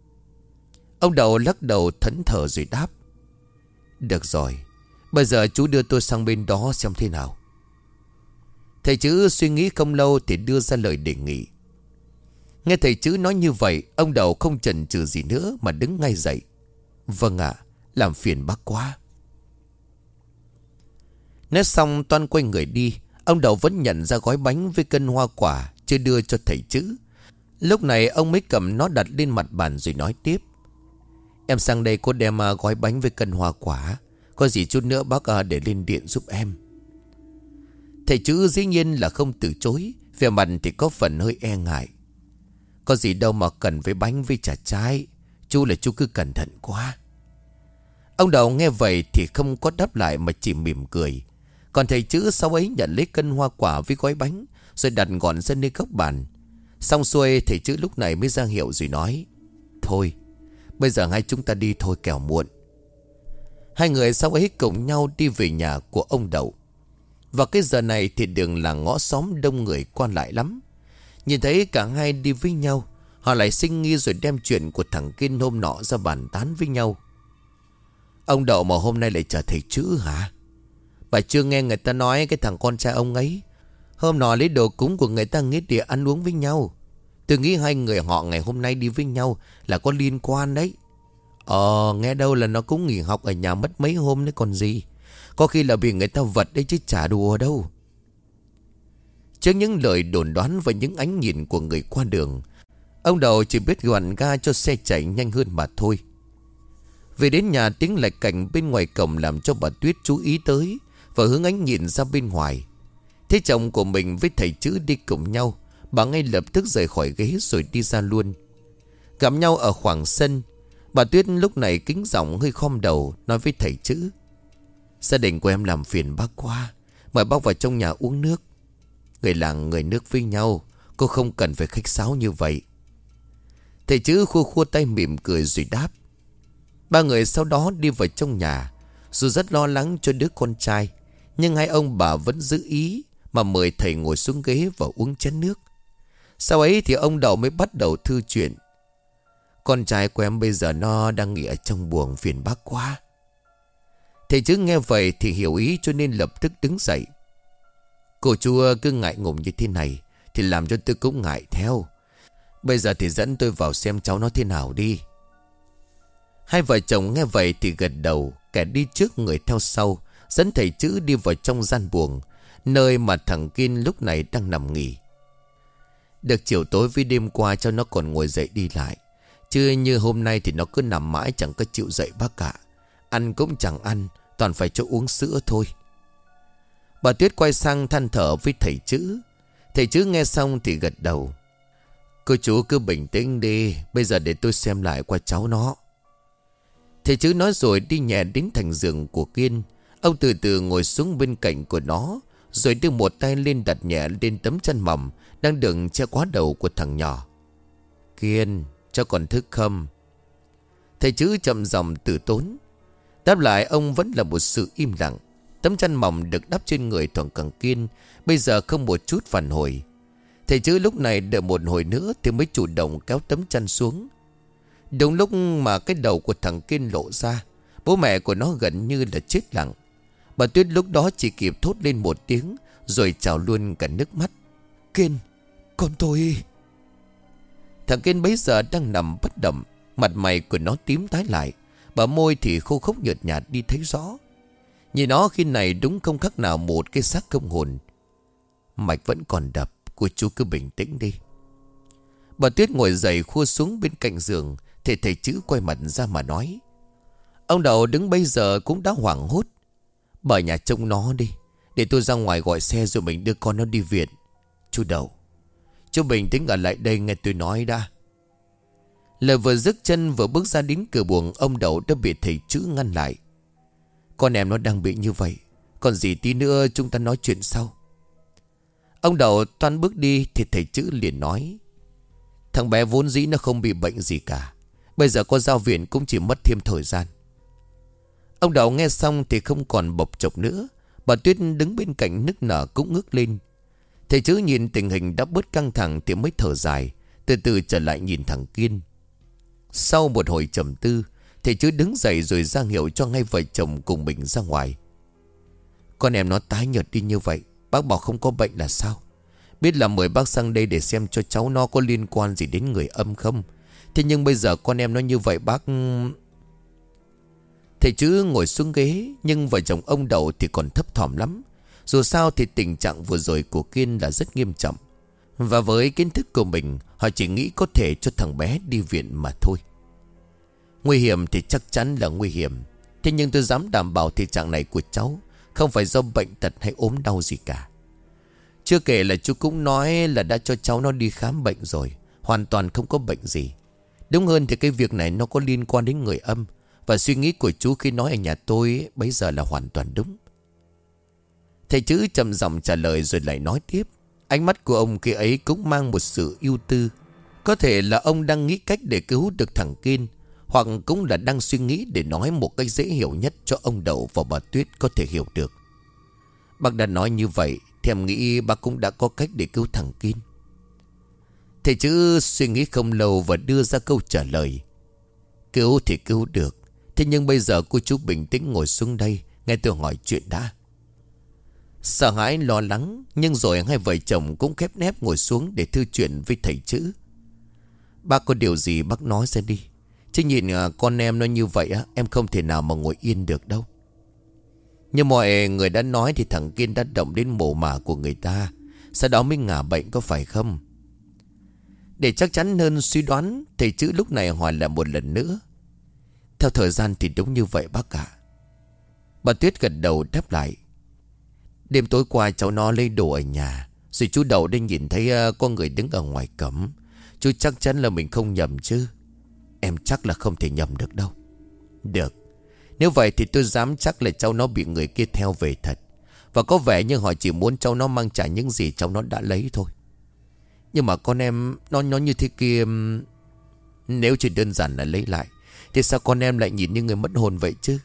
S1: Ông Đậu lắc đầu thẫn thờ rồi đáp. Được rồi, bây giờ chú đưa tôi sang bên đó xem thế nào. Thầy chữ suy nghĩ không lâu thì đưa ra lời đề nghị. Nghe thầy chữ nói như vậy, ông Đậu không chần chừ gì nữa mà đứng ngay dậy. Vâng ạ, làm phiền bác quá. Nói xong toan quay người đi, ông Đậu vẫn nhận ra gói bánh với cân hoa quả chưa đưa cho thầy chữ. Lúc này ông mới cầm nó đặt lên mặt bàn rồi nói tiếp. Em sang đây có đem gói bánh với cân hoa quả. Có gì chút nữa bác để lên điện giúp em. Thầy chữ dĩ nhiên là không từ chối, vẻ mặt thì có phần hơi e ngại. Có gì đâu mà cần với bánh với trà trái. Chú là chú cứ cẩn thận quá. Ông Đậu nghe vậy thì không có đáp lại mà chỉ mỉm cười. Còn thầy chữ sau ấy nhận lấy cân hoa quả với gói bánh rồi đặt gọn ra nơi góc bàn. Xong xuôi thầy chữ lúc này mới ra hiệu rồi nói. Thôi, bây giờ hai chúng ta đi thôi kẻo muộn. Hai người sau ấy cùng nhau đi về nhà của ông Đậu. Vào cái giờ này thì đường làng ngõ xóm đông người qua lại lắm. Nhìn thấy cả hai đi với nhau, họ lại sinh nghi rồi đem chuyện của thằng Kiên hôm nọ ra bàn tán với nhau. Ông Đậu mà hôm nay lại chờ thầy chữ hả? Và chưa nghe người ta nói cái thằng con trai ông ấy hôm nọ lấy đồ cúng của người ta nghĩa địa ăn uống với nhau. Tôi nghĩ hai người họ ngày hôm nay đi với nhau là có liên quan đấy. Nghe đâu là nó cũng nghỉ học ở nhà mất mấy hôm đấy còn gì. Có khi là vì người ta vật đấy chứ chả đùa đâu. Trước những lời đồn đoán và những ánh nhìn của người qua đường, ông Đầu chỉ biết gọn ga cho xe chạy nhanh hơn mà thôi. Về đến nhà, tiếng lạch cành bên ngoài cổng làm cho bà Tuyết chú ý tới và hướng ánh nhìn ra bên ngoài. Thế chồng của mình với thầy chữ đi cùng nhau, bà ngay lập tức rời khỏi ghế rồi đi ra luôn. Gặp nhau ở khoảng sân, bà Tuyết lúc này kính giọng hơi khom đầu nói với thầy chữ: Gia đình của em làm phiền bác quá, mời bác vào trong nhà uống nước. Người làng người nước với nhau, cô không cần phải khách sáo như vậy. Thầy chữ khua khua tay mỉm cười rồi đáp. Ba người sau đó đi vào trong nhà. Dù rất lo lắng cho đứa con trai, nhưng hai ông bà vẫn giữ ý mà mời thầy ngồi xuống ghế và uống chén nước. Sau ấy thì ông Đầu mới bắt đầu thư chuyện. Con trai của em bây giờ nó đang nghỉ ở trong buồng, phiền bác quá. Thầy chữ nghe vậy thì hiểu ý cho nên lập tức đứng dậy. Cô chú cứ ngại ngùng như thế này thì làm cho tôi cũng ngại theo. Bây giờ thì dẫn tôi vào xem cháu nó thế nào đi. Hai vợ chồng nghe vậy thì gật đầu, kẻ đi trước người theo sau, dẫn thầy chữ đi vào trong gian buồng, nơi mà thằng Kiên lúc này đang nằm nghỉ. Được chiều tối với đêm qua cho nó còn ngồi dậy đi lại, chứ như hôm nay thì nó cứ nằm mãi chẳng có chịu dậy bác cả. Ăn cũng chẳng ăn, toàn phải cho uống sữa thôi. Bà Tuyết quay sang than thở với thầy chữ. Thầy chữ nghe xong thì gật đầu. Cô chú cứ bình tĩnh đi, bây giờ để tôi xem lại qua cháu nó. Thầy chữ nói rồi đi nhẹ đến thành giường của Kiên. Ông từ từ ngồi xuống bên cạnh của nó, rồi đưa một tay lên đặt nhẹ lên tấm chăn mỏng đang đựng che quá đầu của thằng nhỏ. Kiên, cháu còn thức không? Thầy chữ chậm giọng từ tốn. Đáp lại ông vẫn là một sự im lặng. Tấm chăn mỏng được đắp trên người thằng càng Kiên bây giờ không một chút phản hồi. Thầy chữ lúc này đợi một hồi nữa thì mới chủ động kéo tấm chăn xuống. Đúng lúc mà cái đầu của thằng Kiên lộ ra, bố mẹ của nó gần như là chết lặng. Bà Tuyết lúc đó chỉ kịp thốt lên một tiếng rồi trào luôn cả nước mắt. Kiên, con tôi. Thằng Kiên bấy giờ đang nằm bất động, mặt mày của nó tím tái lại, bờ môi thì khô khốc nhợt nhạt đi thấy rõ. Nhìn nó khi này đúng không khác nào một cái xác không hồn. Mạch vẫn còn đập, cô chú cứ bình tĩnh đi. Bà Tuyết ngồi dậy khua xuống bên cạnh giường, thì thầy chữ quay mặt ra mà nói. Ông Đầu đứng bây giờ cũng đã hoảng hốt. Bà nhà trông nó đi, để tôi ra ngoài gọi xe rồi mình đưa con nó đi viện. Chú Đầu, chú bình tĩnh ở lại đây nghe tôi nói đã. Lời vừa dứt chân vừa bước ra đến cửa buồng, ông Đầu đã bị thầy chữ ngăn lại. Con em nó đang bị như vậy, còn gì tí nữa chúng ta nói chuyện sau. Ông Đầu toan bước đi thì thầy chữ liền nói. Thằng bé vốn dĩ nó không bị bệnh gì cả, bây giờ có giao viện cũng chỉ mất thêm thời gian. Ông Đầu nghe xong thì không còn bộc chộp nữa. Bà Tuyết đứng bên cạnh nức nở cũng ngước lên. Thầy chữ nhìn tình hình đã bớt căng thẳng thì mới thở dài, từ từ trở lại nhìn thằng Kiên. Sau một hồi trầm tư, thầy chữ đứng dậy rồi ra hiệu cho ngay vợ chồng cùng mình ra ngoài. Con em nó tái nhợt đi như vậy, bác bảo không có bệnh là sao? Biết là mời bác sang đây để xem cho cháu nó có liên quan gì đến người âm không. Thế nhưng bây giờ con em nó như vậy bác... Thầy chữ ngồi xuống ghế, nhưng vợ chồng ông Đầu thì còn thấp thỏm lắm. Dù sao thì tình trạng vừa rồi của Kiên là rất nghiêm trọng, và với kiến thức của mình, họ chỉ nghĩ có thể cho thằng bé đi viện mà thôi. Nguy hiểm thì chắc chắn là nguy hiểm, thế nhưng tôi dám đảm bảo tình trạng này của cháu không phải do bệnh tật hay ốm đau gì cả. Chưa kể là chú cũng nói là đã cho cháu nó đi khám bệnh rồi, hoàn toàn không có bệnh gì. Đúng hơn thì cái việc này nó có liên quan đến người âm, và suy nghĩ của chú khi nói ở nhà tôi bấy giờ là hoàn toàn đúng. Thầy chữ trầm giọng trả lời rồi lại nói tiếp. Ánh mắt của ông kia ấy cũng mang một sự ưu tư. Có thể là ông đang nghĩ cách để cứu được thằng Kiên, hoặc cũng là đang suy nghĩ để nói một cách dễ hiểu nhất cho ông Đậu và bà Tuyết có thể hiểu được. Bác đã nói như vậy thì em nghĩ bác cũng đã có cách để cứu thằng Kiên. Thầy chữ suy nghĩ không lâu và đưa ra câu trả lời. Cứu thì cứu được, thế nhưng bây giờ cô chú bình tĩnh ngồi xuống đây nghe tôi hỏi chuyện đã. Sợ hãi lo lắng, nhưng rồi hai vợ chồng cũng khép nép ngồi xuống để thư chuyện với thầy chữ. Bác có điều gì bác nói ra đi. Chứ nhìn con em nó như vậy á, em không thể nào mà ngồi yên được đâu. Như mọi người đã nói thì thằng Kiên đã động đến mồ mả của người ta, sau đó mới ngả bệnh có phải không? Để chắc chắn hơn suy đoán, thầy chữ lúc này hỏi lại một lần nữa. Theo thời gian thì đúng như vậy bác ạ. Bà Tuyết gật đầu đáp lại. Đêm tối qua cháu nó lấy đồ ở nhà, rồi chú Đậu đã nhìn thấy có người đứng ở ngoài cổng. Chú chắc chắn là mình không nhầm chứ. Em chắc là không thể nhầm được đâu. Được, nếu vậy thì tôi dám chắc là cháu nó bị người kia theo về thật. Và có vẻ như họ chỉ muốn cháu nó mang trả những gì cháu nó đã lấy thôi. Nhưng mà con em nó như thế kia, nếu chỉ đơn giản là lấy lại thì sao con em lại nhìn như người mất hồn vậy chứ?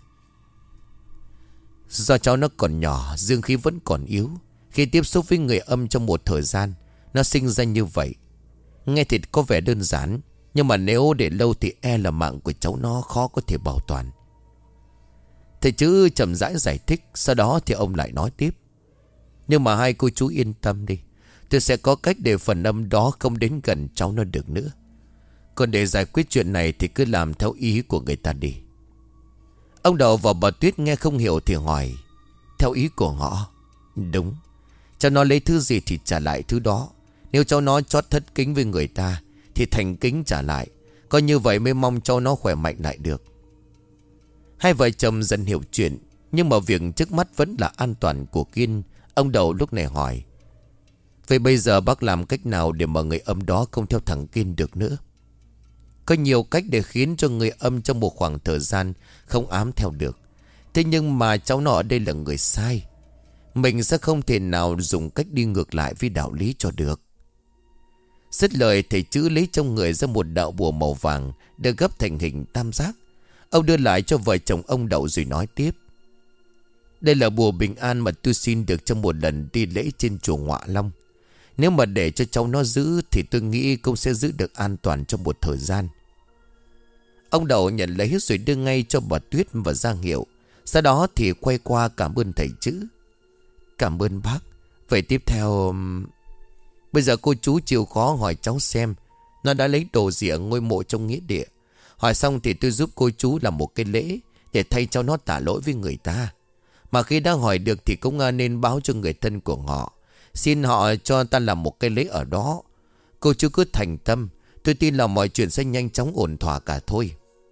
S1: Do cháu nó còn nhỏ, dương khí vẫn còn yếu. Khi tiếp xúc với người âm trong một thời gian, nó sinh ra như vậy. Nghe thì có vẻ đơn giản, nhưng mà nếu để lâu thì e là mạng của cháu nó khó có thể bảo toàn. Thầy chữ chậm rãi giải thích. Sau đó thì ông lại nói tiếp. Nhưng mà hai cô chú yên tâm đi, tôi sẽ có cách để phần âm đó không đến gần cháu nó được nữa. Còn để giải quyết chuyện này thì cứ làm theo ý của người ta đi. Ông Đậu và bà Tuyết nghe không hiểu thì hỏi. Theo ý của họ? Đúng. Cháu nó lấy thứ gì thì trả lại thứ đó. Nếu cháu nó chót thất kính với người ta thì thành kính trả lại. Coi như vậy mới mong cháu nó khỏe mạnh lại được. Hai vợ chồng dần hiểu chuyện. Nhưng mà việc trước mắt vẫn là an toàn của Kiên. Ông Đậu lúc này hỏi. Vậy bây giờ bác làm cách nào để mà người âm đó không theo thằng Kiên được nữa? Có nhiều cách để khiến cho người âm trong một khoảng thời gian không ám theo được. Thế nhưng mà cháu nó ở đây là người sai. Mình sẽ không thể nào dùng cách đi ngược lại với đạo lý cho được. Dứt lời, thầy chữ lấy trong người ra một đạo bùa màu vàng được gấp thành hình tam giác. Ông đưa lại cho vợ chồng ông Đậu rồi nói tiếp. Đây là bùa bình an mà tôi xin được trong một lần đi lễ trên chùa Ngọa Long. Nếu mà để cho cháu nó giữ thì tôi nghĩ cũng sẽ giữ được an toàn trong một thời gian. Ông Đậu nhận lấy rồi đưa ngay cho bà Tuyết và ra hiệu. Sau đó thì quay qua cảm ơn thầy chữ. Cảm ơn bác. Vậy tiếp theo, bây giờ cô chú chịu khó hỏi cháu xem nó đã lấy đồ gì ở ngôi mộ trong nghĩa địa. Hỏi xong thì tôi giúp cô chú làm một cái lễ để thay cháu nó tạ lỗi với người ta. Mà khi đã hỏi được thì cũng nên báo cho người thân của họ, xin họ cho ta làm một cái lễ ở đó. Cô chú cứ thành tâm, tôi tin là mọi chuyện sẽ nhanh chóng ổn thỏa cả thôi.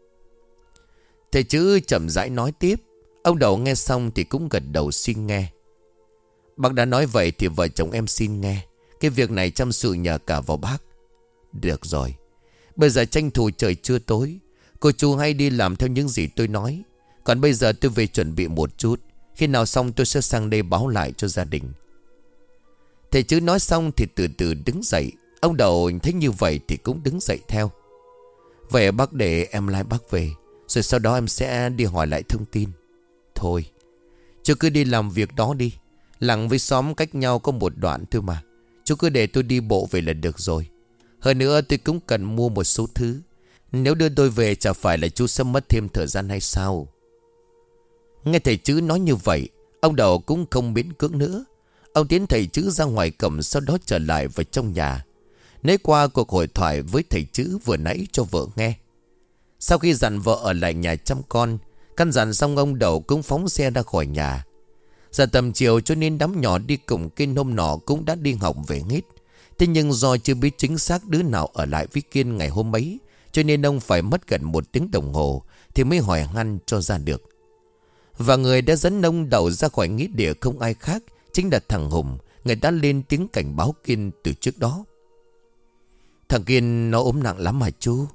S1: Thầy chữ chậm rãi nói tiếp. Ông Đậu nghe xong thì cũng gật đầu xin nghe. Bác đã nói vậy thì vợ chồng em xin nghe. Cái việc này chăm sự nhờ cả vào bác. Được rồi, bây giờ tranh thủ trời chưa tối, cô chú hãy đi làm theo những gì tôi nói. Còn bây giờ tôi về chuẩn bị một chút. Khi nào xong tôi sẽ sang đây báo lại cho gia đình. Thầy chữ nói xong thì từ từ đứng dậy. Ông Đậu thấy như vậy thì cũng đứng dậy theo. Vậy bác để em lai bác về, rồi sau đó em sẽ đi hỏi lại thông tin. Thôi, chú cứ đi làm việc đó đi. Làng với xóm cách nhau có một đoạn thôi mà. Chú cứ để tôi đi bộ về là được rồi. Hơn nữa tôi cũng cần mua một số thứ. Nếu đưa tôi về chả phải là chú sẽ mất thêm thời gian hay sao? Nghe thầy chữ nói như vậy, ông Đậu cũng không miễn cưỡng nữa. Ông tiến thầy chữ ra ngoài cổng, sau đó trở lại vào trong nhà, nói qua cuộc hội thoại với thầy chữ vừa nãy cho vợ nghe. Sau khi dặn vợ ở lại nhà chăm con, căn dặn xong, ông Đậu cũng phóng xe ra khỏi nhà. Giờ tầm chiều cho nên đám nhỏ đi cùng Kiên hôm nọ cũng đã đi học về hết. Thế nhưng do chưa biết chính xác đứa nào ở lại với Kiên ngày hôm ấy, cho nên ông phải mất gần 1 tiếng đồng hồ thì mới hỏi han cho ra được. Và người đã dẫn ông Đậu ra khỏi nghĩa địa không ai khác, chính là thằng Hùng, người đã lên tiếng cảnh báo Kiên từ trước đó. Thằng Kiên nó ốm nặng lắm hả chú?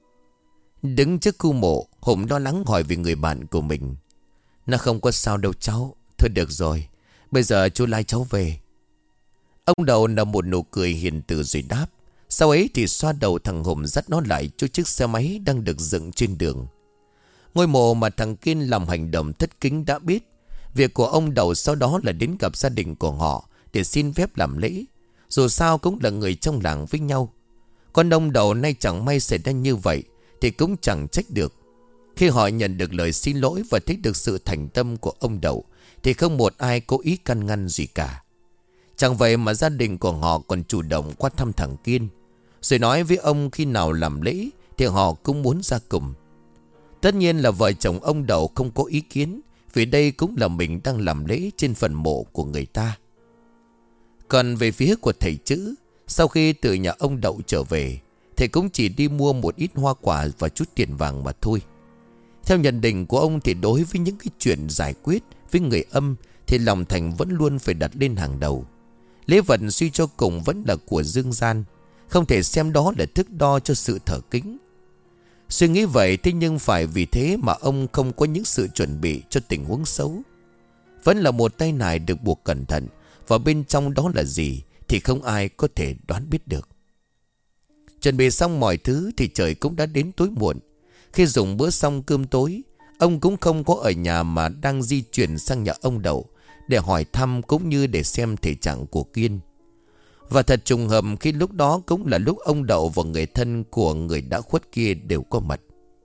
S1: Đứng trước khu mộ, Hùng lo lắng hỏi về người bạn của mình. Nó không có sao đâu cháu. Thôi được rồi, bây giờ chú lai cháu về. Ông Đậu nở một nụ cười hiền từ rồi đáp. Sau ấy thì xoa đầu thằng Hùng, dắt nó lại cho chiếc xe máy đang được dựng trên đường. Ngôi mộ mà thằng Kiên làm hành động thất kính đã biết. Việc của ông Đậu sau đó là đến gặp gia đình của họ để xin phép làm lễ. Dù sao cũng là người trong làng với nhau. Con ông Đậu nay chẳng may xảy ra như vậy thì cũng chẳng trách được. Khi họ nhận được lời xin lỗi và thấy được sự thành tâm của ông Đậu thì không một ai có ý can ngăn gì cả. Chẳng vậy mà gia đình của họ còn chủ động qua thăm thằng Kiên, rồi nói với ông khi nào làm lễ thì họ cũng muốn ra cùng. Tất nhiên là vợ chồng ông Đậu không có ý kiến, vì đây cũng là mình đang làm lễ trên phần mộ của người ta. Còn về phía của thầy Chữ, sau khi từ nhà ông Đậu trở về, thầy cũng chỉ đi mua một ít hoa quả và chút tiền vàng mà thôi. Theo nhận định của ông thì đối với những cái chuyện giải quyết với người âm thì lòng thành vẫn luôn phải đặt lên hàng đầu. Lễ vật suy cho cùng vẫn là của dương gian, không thể xem đó là thước đo cho sự thờ kính. Suy nghĩ vậy thế nhưng phải vì thế mà ông không có những sự chuẩn bị cho tình huống xấu. Vẫn là một tay nải được buộc cẩn thận, và bên trong đó là gì thì không ai có thể đoán biết được. Chuẩn bị xong mọi thứ thì trời cũng đã đến tối muộn. Khi dùng bữa xong cơm tối, ông cũng không có ở nhà mà đang di chuyển sang nhà ông Đậu để hỏi thăm cũng như để xem thể trạng của Kiên. Và thật trùng hợp khi lúc đó cũng là lúc ông Đậu và người thân của người đã khuất kia đều có mặt.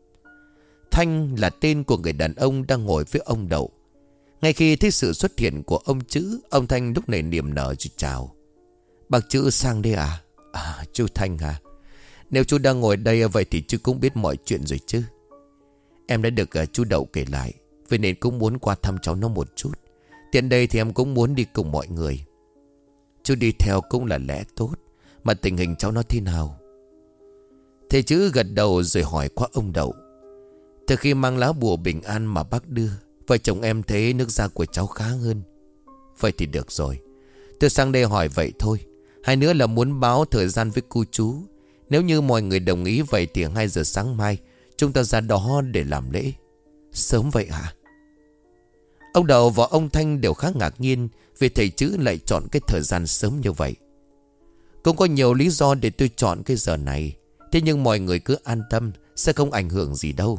S1: Thanh là tên của người đàn ông đang ngồi với ông Đậu. Ngay khi thấy sự xuất hiện của ông Chữ, ông Thanh lúc này niềm nở rồi chào. Bác Chữ sang đây à? À, chú Thanh à? Nếu chú đang ngồi đây vậy thì chú cũng biết mọi chuyện rồi chứ. Em đã được chú Đậu kể lại, vậy nên cũng muốn qua thăm cháu nó một chút. Tiện đây thì em cũng muốn đi cùng mọi người. Chú đi theo cũng là lẽ tốt. Mà tình hình cháu nó thế nào? Thầy Chữ gật đầu rồi hỏi qua ông Đậu. Từ khi mang lá bùa bình an mà bác đưa, vợ chồng em thấy nước da của cháu khá hơn. Vậy thì được rồi. Tôi sang đây hỏi vậy thôi. Hai nữa là muốn báo thời gian với cô chú. Nếu như mọi người đồng ý vậy thì 2 giờ sáng mai chúng ta ra đó để làm lễ. Sớm vậy hả? Ông Đậu và ông Thanh đều khá ngạc nhiên vì thầy Chữ lại chọn cái thời gian sớm như vậy. Cũng có nhiều lý do để tôi chọn cái giờ này. Thế nhưng mọi người cứ an tâm, sẽ không ảnh hưởng gì đâu.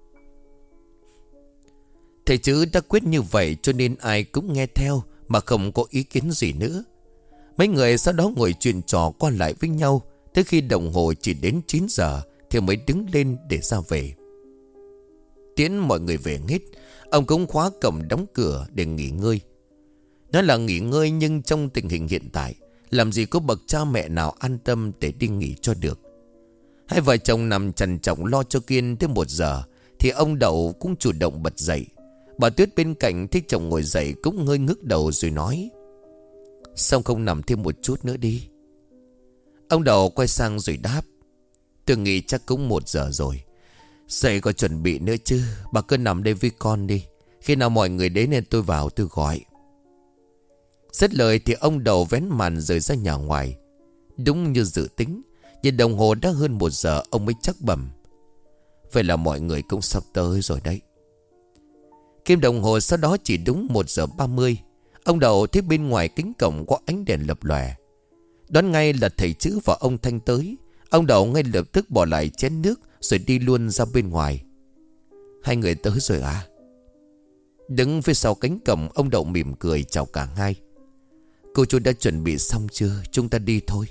S1: Thầy Chữ đã quyết như vậy cho nên ai cũng nghe theo mà không có ý kiến gì nữa. Mấy người sau đó ngồi chuyện trò qua lại với nhau, tới khi đồng hồ chỉ đến 9 giờ thì mới đứng lên để ra về. Tiễn mọi người về hết, ông cũng khóa cổng đóng cửa để nghỉ ngơi. Nói là nghỉ ngơi nhưng trong tình hình hiện tại, làm gì có bậc cha mẹ nào an tâm để đi nghỉ cho được. Hai vợ chồng nằm trằn trọc lo cho Kiên tới 1 giờ thì ông Đậu cũng chủ động bật dậy. Bà Tuyết bên cạnh thấy chồng ngồi dậy cũng hơi ngước đầu rồi nói: Sao không nằm thêm một chút nữa đi? Ông Đậu quay sang rồi đáp: Tôi nghĩ chắc cũng 1 giờ rồi. Dậy có chuẩn bị nữa chứ. Bà cứ nằm đây với con đi. Khi nào mọi người đến nên tôi vào tôi gọi. Dứt lời thì ông Đậu vén màn rời ra nhà ngoài. Đúng như dự tính, nhìn đồng hồ đã hơn 1 giờ ông mới chắc bẩm: Vậy là mọi người cũng sắp tới rồi đấy. Kim đồng hồ sau đó chỉ đúng 1 giờ 30. Ông Đậu thấy bên ngoài cánh cổng có ánh đèn lập lòe. Đoán ngay là thầy Chữ và ông Thanh tới. Ông Đậu ngay lập tức bỏ lại chén nước rồi đi luôn ra bên ngoài. Hai người tới rồi à? Đứng phía sau cánh cổng, ông Đậu mỉm cười chào cả hai. Cô chú đã chuẩn bị xong chưa? Chúng ta đi thôi.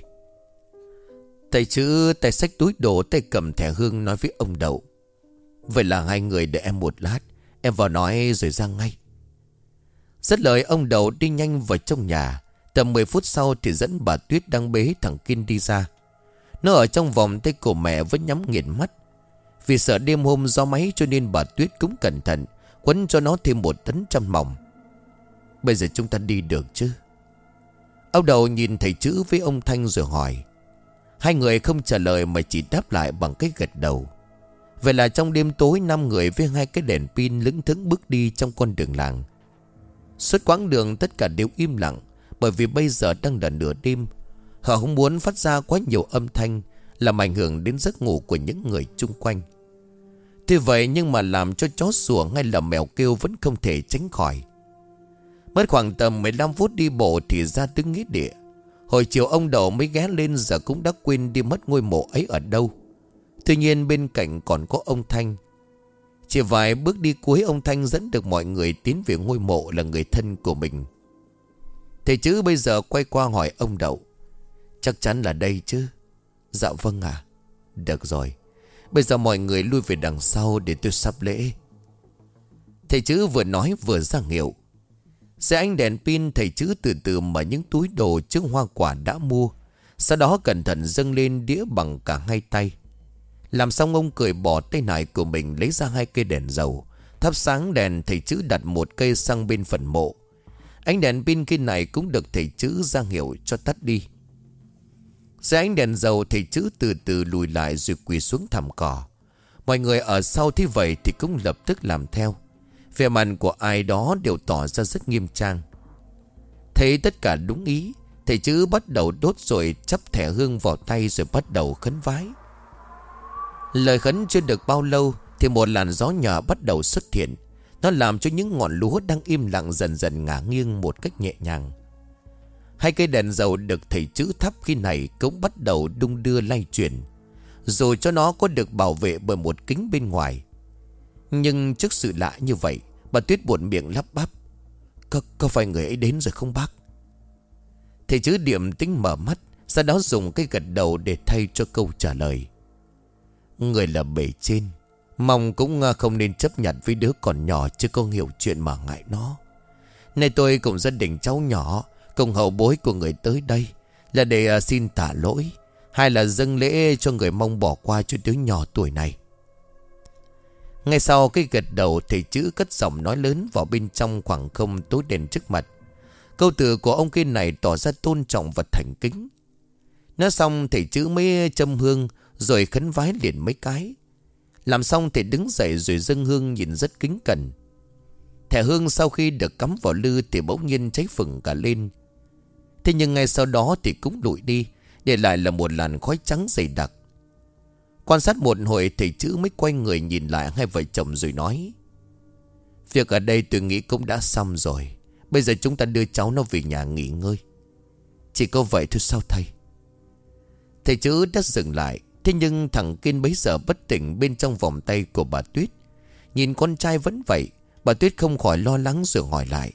S1: Thầy Chữ tay xách túi đồ, tay cầm thẻ hương nói với ông Đậu: Vậy là hai người đợi em một lát, em vào nói rồi ra ngay. Dứt lời ông Đậu đi nhanh vào trong nhà. Tầm 10 phút sau thì dẫn bà Tuyết đang bế thằng Kiên đi ra. Nó ở trong vòng tay của mẹ vẫn nhắm nghiền mắt. Vì sợ đêm hôm gió máy cho nên bà Tuyết cũng cẩn thận quấn cho nó thêm 1 tấn chăn mỏng. Bây giờ chúng ta đi được chứ? Ông Đậu nhìn thầy Chữ với ông Thanh rồi hỏi. Hai người không trả lời mà chỉ đáp lại bằng cái gật đầu. Vậy là trong đêm tối 5 người với 2 cái đèn pin lững thững bước đi trong con đường làng. Suốt quãng đường tất cả đều im lặng, bởi vì bây giờ đang là nửa đêm. Họ không muốn phát ra quá nhiều âm thanh làm ảnh hưởng đến giấc ngủ của những người chung quanh. Tuy vậy nhưng mà làm cho chó sủa hay là mèo kêu vẫn không thể tránh khỏi. Mất khoảng tầm 15 phút đi bộ thì ra tới nghĩa địa. Hồi chiều ông Đậu mới ghé lên, giờ cũng đã quên đi mất ngôi mộ ấy ở đâu. Tuy nhiên bên cạnh còn có ông Thanh. Chỉ vài bước đi cuối, ông Thanh dẫn được mọi người tiến về ngôi mộ là người thân của mình. Thầy Chữ bây giờ quay qua hỏi ông Đậu: Chắc chắn là đây chứ? Dạ vâng ạ. Được rồi, bây giờ mọi người lui về đằng sau để tôi sắp lễ. Thầy Chữ vừa nói vừa ra hiệu. Dưới ánh đèn pin, thầy chữ từ từ mở những túi đồ trước hoa quả đã mua. Sau đó cẩn thận dâng lên đĩa bằng cả hai tay. Làm xong ông cởi bỏ tay nải của mình, lấy ra 2 cây đèn dầu. Thắp sáng đèn, thầy chữ đặt 1 cây sang bên phần mộ. Ánh đèn pin kia này cũng được thầy chữ ra hiệu cho tắt đi. Dưới ánh đèn dầu, thầy chữ từ từ lùi lại rồi quỳ xuống thảm cỏ. Mọi người ở sau thấy vậy thì cũng lập tức làm theo. Vẻ mặt của ai đó đều tỏ ra rất nghiêm trang. Thấy tất cả đúng ý, thầy chữ bắt đầu đốt rồi chắp thẻ hương vào tay rồi bắt đầu khấn vái. Lời khấn chưa được bao lâu thì một làn gió nhỏ bắt đầu xuất hiện. Nó làm cho những ngọn lúa đang im lặng dần dần ngả nghiêng một cách nhẹ nhàng. 2 cây đèn dầu được thầy chữ thắp khi này cũng bắt đầu đung đưa lay chuyển, dù cho nó có được bảo vệ bởi một kính bên ngoài. Nhưng trước sự lạ như vậy, bà Tuyết buột miệng lắp bắp: Có phải người ấy đến rồi không bác? Thầy chữ điềm tĩnh mở mắt, sau đó dùng cái gật đầu để thay cho câu trả lời: Người là bề trên, mong cũng không nên chấp nhận với đứa còn nhỏ chứ không hiểu chuyện mà ngại nó. Nay tôi cùng gia đình cháu nhỏ, cùng hậu bối của người tới đây là để xin tạ lỗi, hay là dâng lễ cho người mong bỏ qua cho đứa nhỏ tuổi này. Ngay sau cái gật đầu, thầy chữ cất giọng nói lớn vào bên trong khoảng không tối đen trước mặt. Câu từ của ông kia này tỏ ra tôn trọng và thành kính. Nói xong thầy chữ mới châm hương rồi khấn vái liền mấy cái. Làm xong thầy đứng dậy rồi dâng hương nhìn rất kính cẩn. Thẻ hương sau khi được cắm vào lư thì bỗng nhiên cháy phừng cả lên. Thế nhưng ngay sau đó thì cũng lụi đi, để lại là một làn khói trắng dày đặc. Quan sát một hồi, thầy chữ mới quay người nhìn lại hai vợ chồng rồi nói: Việc ở đây tôi nghĩ cũng đã xong rồi. Bây giờ chúng ta đưa cháu nó về nhà nghỉ ngơi. Chỉ có vậy thôi sao thầy? Thầy chữ đã dừng lại. Thế nhưng thằng Kiên bấy giờ bất tỉnh bên trong vòng tay của bà Tuyết. Nhìn con trai vẫn vậy, bà Tuyết không khỏi lo lắng rồi hỏi lại: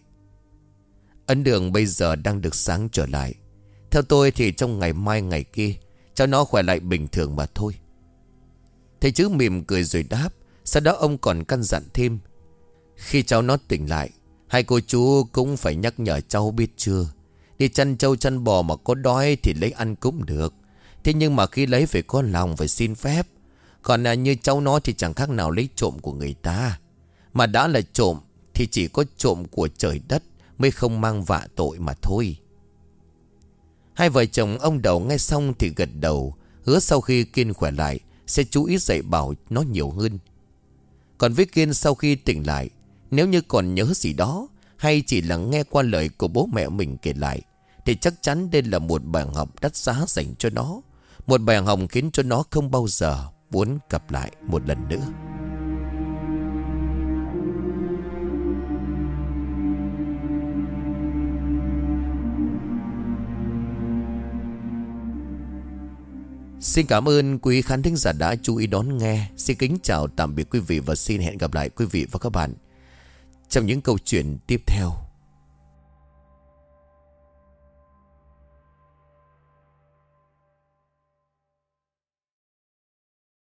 S1: Ấn Đường bây giờ đang được sáng trở lại. Theo tôi thì trong ngày mai ngày kia cháu nó khỏe lại bình thường mà thôi. Thầy chữ mỉm cười rồi đáp. Sau đó ông còn căn dặn thêm: Khi cháu nó tỉnh lại, hai cô chú cũng phải nhắc nhở cháu biết chưa. Đi chăn trâu chăn bò mà có đói thì lấy ăn cũng được. Thế nhưng mà khi lấy phải có lòng, phải xin phép. Còn như cháu nó thì chẳng khác nào lấy trộm của người ta. Mà đã là trộm thì chỉ có trộm của trời đất mới không mang vạ tội mà thôi. Hai vợ chồng ông Đầu nghe xong thì gật đầu, hứa sau khi Kiên khỏe lại sẽ chú ý dạy bảo nó nhiều hơn. Còn với Kiên, sau khi tỉnh lại, nếu như còn nhớ gì đó hay chỉ là nghe qua lời của bố mẹ mình kể lại, thì chắc chắn đây là một bài học đắt giá dành cho nó. Một bài học khiến cho nó không bao giờ muốn gặp lại một lần nữa. Xin cảm ơn quý khán thính giả đã chú ý đón nghe. Xin kính chào tạm biệt quý vị và xin hẹn gặp lại quý vị và các bạn trong những câu chuyện tiếp theo.